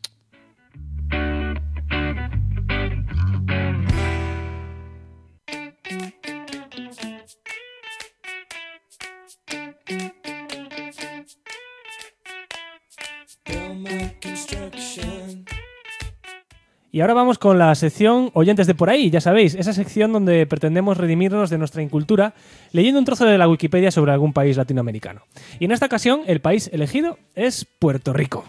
C: Y ahora vamos con la sección Oyentes de por ahí, ya sabéis, esa sección donde pretendemos redimirnos de nuestra incultura leyendo un trozo de la Wikipedia sobre algún país latinoamericano. Y en esta ocasión el país elegido es Puerto Rico.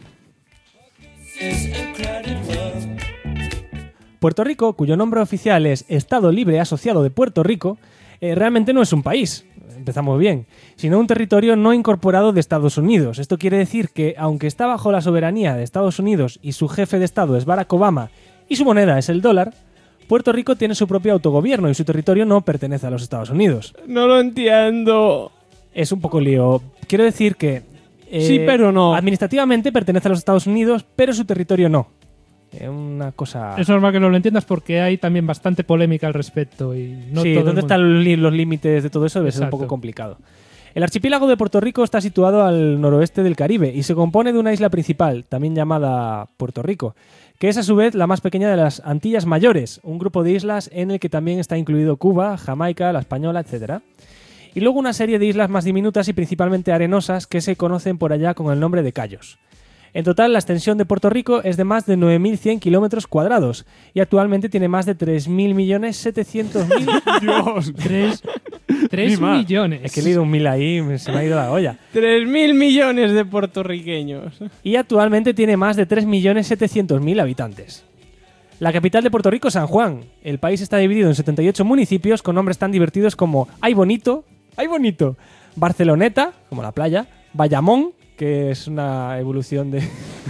C: Puerto Rico, cuyo nombre oficial es Estado Libre Asociado de Puerto Rico, realmente no es un país, empezamos bien, sino un territorio no incorporado de Estados Unidos. Esto quiere decir que, aunque está bajo la soberanía de Estados Unidos y su jefe de Estado es Barack Obama y su moneda es el dólar, Puerto Rico tiene su propio autogobierno y su territorio no pertenece a los Estados Unidos.
D: No lo entiendo.
C: Es un poco lío. Quiero decir que...
D: sí, pero no.
C: Administrativamente pertenece a los Estados Unidos, pero su territorio no. Una cosa...
B: Es normal que no lo entiendas porque hay también bastante polémica al respecto. Y no
C: sí,
B: todo
C: ¿dónde están los límites de todo eso? Debe ser un poco complicado. El archipiélago de Puerto Rico está situado al noroeste del Caribe y se compone de una isla principal, también llamada Puerto Rico, que es a su vez la más pequeña de las Antillas Mayores, un grupo de islas en el que también está incluido Cuba, Jamaica, La Española, etc. Y luego una serie de islas más diminutas y principalmente arenosas que se conocen por allá con el nombre de cayos. En total, la extensión de Puerto Rico es de más de 9.100 kilómetros cuadrados y actualmente tiene más de 3.700.000...
B: Dios, 3 millones.
C: Es que he leído un 1.000 ahí, se me ha ido la olla.
D: 3.000 millones de puertorriqueños.
C: Y actualmente tiene más de 3.700.000 habitantes. La capital de Puerto Rico es San Juan. El país está dividido en 78 municipios con nombres tan divertidos como Ay Bonito, Barceloneta, como la playa, Bayamón, que es una evolución de...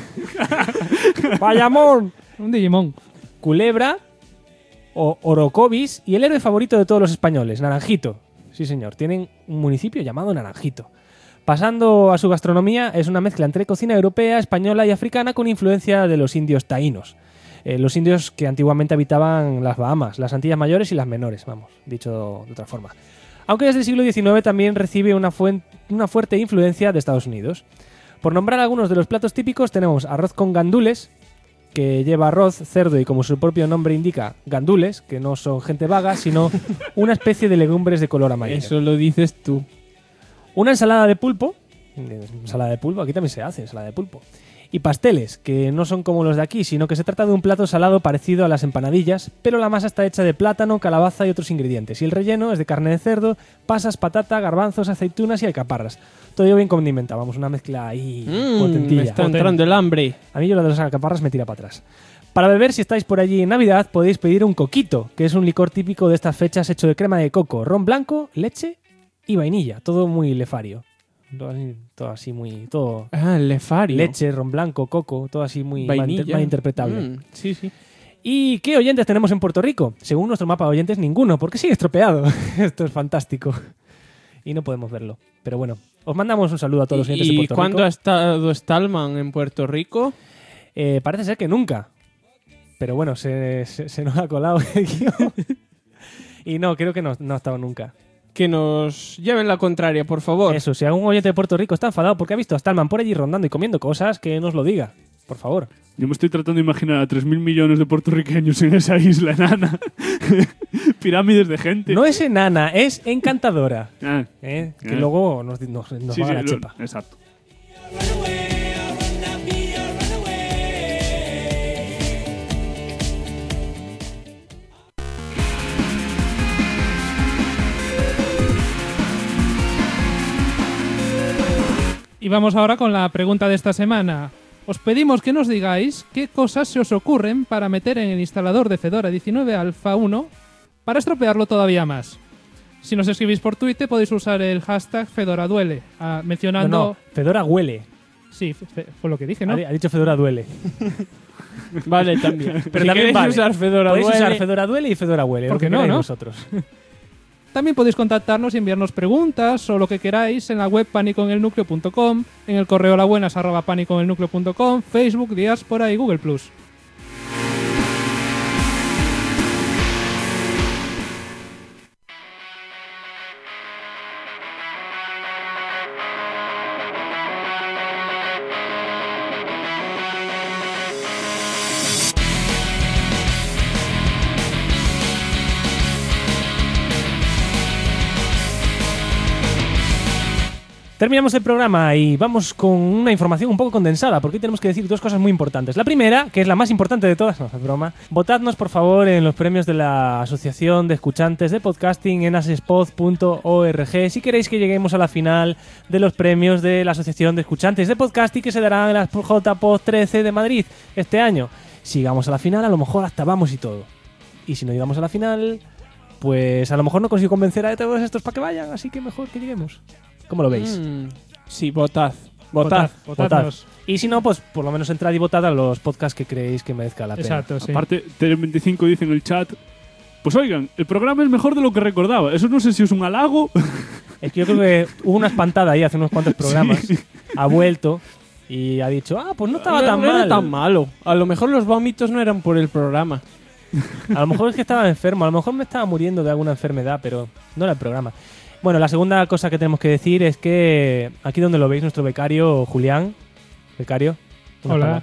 C: Bayamón.
B: Un Digimon.
C: Culebra, o Orocovis y el héroe favorito de todos los españoles, Naranjito. Sí, señor, tienen un municipio llamado Naranjito. Pasando a su gastronomía, es una mezcla entre cocina europea, española y africana con influencia de los indios taínos. Los indios que antiguamente habitaban las Bahamas, las Antillas Mayores y las Menores, vamos, dicho de otra forma. Aunque desde el siglo XIX también recibe una fuerte influencia de Estados Unidos. Por nombrar algunos de los platos típicos tenemos arroz con gandules, que lleva arroz, cerdo y, como su propio nombre indica, gandules, que no son gente vaga, sino una especie de legumbres de color amarillo.
D: Eso lo dices tú.
C: Una ensalada de pulpo, aquí también se hace ensalada de pulpo, y pasteles, que no son como los de aquí, sino que se trata de un plato salado parecido a las empanadillas, pero la masa está hecha de plátano, calabaza y otros ingredientes, y el relleno es de carne de cerdo, pasas, patata, garbanzos, aceitunas y alcaparras. Todo ello bien condimentado, vamos, una mezcla ahí potentilla.
D: Me está entrando el hambre.
C: A mí yo lo de las alcaparras me tira para atrás. Para beber, si estáis por allí en Navidad, podéis pedir un coquito, que es un licor típico de estas fechas hecho de crema de coco, ron blanco, leche y vainilla, todo muy lefario. Todo así muy... todo
D: lefario.
C: Leche, ron blanco, coco, todo así muy malinterpretable.
D: Sí, sí.
C: ¿Y qué oyentes tenemos en Puerto Rico? Según nuestro mapa de oyentes, ninguno, porque sigue estropeado. Esto es fantástico. Y no podemos verlo. Pero bueno, os mandamos un saludo a todos los oyentes de Puerto Rico.
D: ¿Y cuándo ha estado Stallman en Puerto Rico?
C: Parece ser que nunca. Pero bueno, se nos ha colado el guión. Y no, creo que no ha estado nunca.
D: Que nos lleven la contraria, por favor.
C: Eso, si algún oyente de Puerto Rico está enfadado porque ha visto a Stallman por allí rondando y comiendo cosas, que nos lo diga, por favor.
G: Yo me estoy tratando de imaginar a 3.000 millones de puertorriqueños en esa isla enana. Pirámides de gente.
C: No es enana, es encantadora. Que luego nos paga la chepa.
G: Exacto.
B: Y vamos ahora con la pregunta de esta semana. Os pedimos que nos digáis qué cosas se os ocurren para meter en el instalador de Fedora 19 Alpha 1 para estropearlo todavía más. Si nos escribís por Twitter podéis usar el hashtag Fedora Duele, mencionando...
C: No, Fedora huele.
B: Sí, fue lo que dije, ¿no?
C: Ha dicho Fedora Duele.
D: Vale, también.
C: Pero
D: si
C: también
D: usar Fedora
C: podéis
D: Duele.
C: usar Fedora Duele y Fedora huele.
B: ¿Por qué no?
C: Vosotros.
B: También podéis contactarnos y enviarnos preguntas o lo que queráis en la web paniconelnucleo.com, en el correo labuenas@paniconelnucleo.com, Facebook, Diáspora y Google+.
C: Terminamos el programa y vamos con una información un poco condensada, porque hoy tenemos que decir dos cosas muy importantes. La primera, que es la más importante de todas, no es broma, votadnos por favor en los premios de la Asociación de Escuchantes de Podcasting en asespod.org si queréis que lleguemos a la final de los premios de la Asociación de Escuchantes de Podcasting que se darán en la JPod 13 de Madrid este año. Si llegamos a la final, a lo mejor hasta vamos y todo. Y si no llegamos a la final, pues a lo mejor no consigo convencer a todos estos para que vayan, así que mejor que lleguemos. ¿Cómo lo veis?
D: Sí, votad.
B: Votadnos.
C: Y si no, pues por lo menos entrad y votad a los podcasts que creéis que merezca la pena.
B: Exacto, sí.
G: Aparte, TR25 dice en el chat, pues oigan, el programa es mejor de lo que recordaba. Eso no sé si es un halago.
C: Es que yo creo que hubo una espantada ahí hace unos cuantos programas. Sí. Ha vuelto y ha dicho, pues no estaba tan mal.
D: No era tan malo. A lo mejor los vómitos no eran por el programa.
C: A lo mejor es que estaba enfermo, a lo mejor me estaba muriendo de alguna enfermedad, pero no era el programa. Bueno, la segunda cosa que tenemos que decir es que aquí donde lo veis, nuestro becario Julián, becario,
B: hola.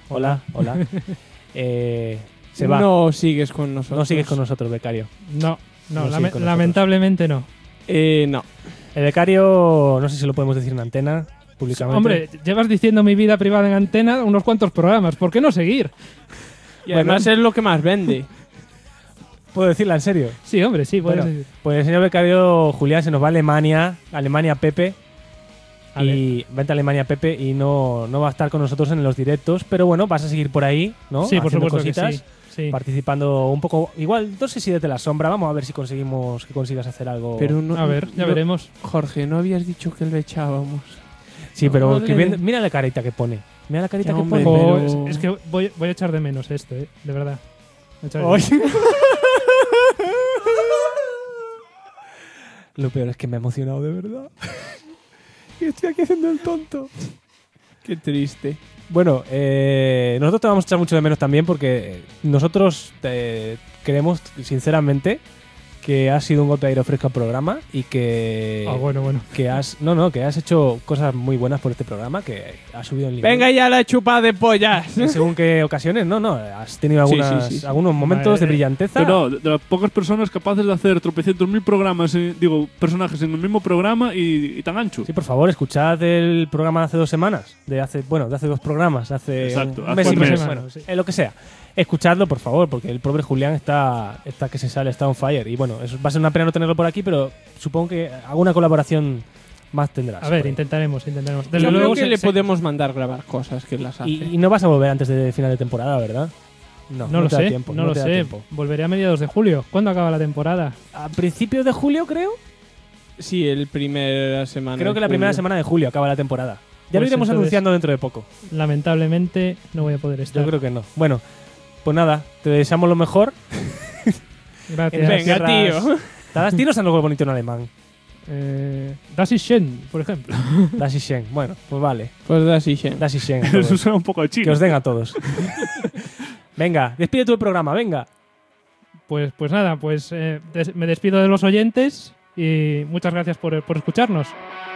C: Se va.
D: No sigues con nosotros.
C: No sigues con nosotros, becario.
B: No, lamentablemente no.
D: No.
C: El becario, no sé si lo podemos decir en antena, públicamente.
B: Hombre, llevas diciendo mi vida privada en antena unos cuantos programas, ¿por qué no seguir?
D: Y además es lo que más vende.
C: ¿Puedo decirla en serio?
B: Sí, hombre, sí, puedes decir.
C: Pues el señor becario Julián se nos va a Alemania Pepe. Y vente a Alemania Pepe y no va a estar con nosotros en los directos, pero bueno, vas a seguir por ahí, ¿no?
B: Sí, por
C: haciendo
B: supuesto
C: cositas,
B: que sí.
C: participando un poco, igual, no sé si desde la sombra, vamos a ver si conseguimos que consigas hacer algo.
D: Pero no,
B: a ver, ya veremos.
D: Jorge, no habías dicho que le echábamos.
C: Sí, pero mira la carita que pone. Mira la carita que pone.
B: Pero... Es que voy a echar de menos esto, de verdad.
C: Lo peor es que me ha emocionado de verdad. Y estoy aquí haciendo el tonto.
D: Qué triste.
C: Bueno, nosotros te vamos a echar mucho de menos también porque nosotros creemos sinceramente que has sido un golpe de aire fresco al programa y que
B: bueno.
C: que has hecho cosas muy buenas por este programa, que has subido el nivel.
D: Venga ya la chupa de pollas.
C: Según qué ocasiones, has tenido algunos momentos de brillanteza.
G: Pero de las pocas personas capaces de hacer tropecientos mil programas, personajes en el mismo programa y tan ancho.
C: Sí, por favor, escuchad el programa de hace 2 semanas, de hace 2 programas, hace un mes y medio, lo que sea. Escuchadlo, por favor, porque el pobre Julián está que se sale, está on fire. Y bueno, eso va a ser una pena no tenerlo por aquí, pero supongo que alguna colaboración más tendrás.
B: A ver, intentaremos.
D: Desde luego que le podemos mandar grabar cosas que las hace.
C: Y no vas a volver antes de final de temporada, ¿verdad?
B: No lo sé. No lo sé. Volveré a mediados de julio. ¿Cuándo acaba la temporada?
C: ¿A principios de julio, creo?
D: Sí, primera semana.
C: Creo que la primera semana de julio acaba la temporada. Ya lo iremos anunciando dentro de poco.
B: Lamentablemente no voy a poder estar.
C: Yo creo que no. Bueno, pues nada, te deseamos lo mejor.
B: Gracias.
D: Venga, tío.
C: ¿Te tiros algo bonito en alemán?
B: Das ist schön, por ejemplo.
C: Das ist schön. Bueno, pues vale.
D: Pues das ist schön.
C: Das ist schön.
G: Eso suena un poco chino.
C: Que os den a todos. Venga, despide tú el programa, venga.
B: Pues nada, me despido de los oyentes y muchas gracias por escucharnos.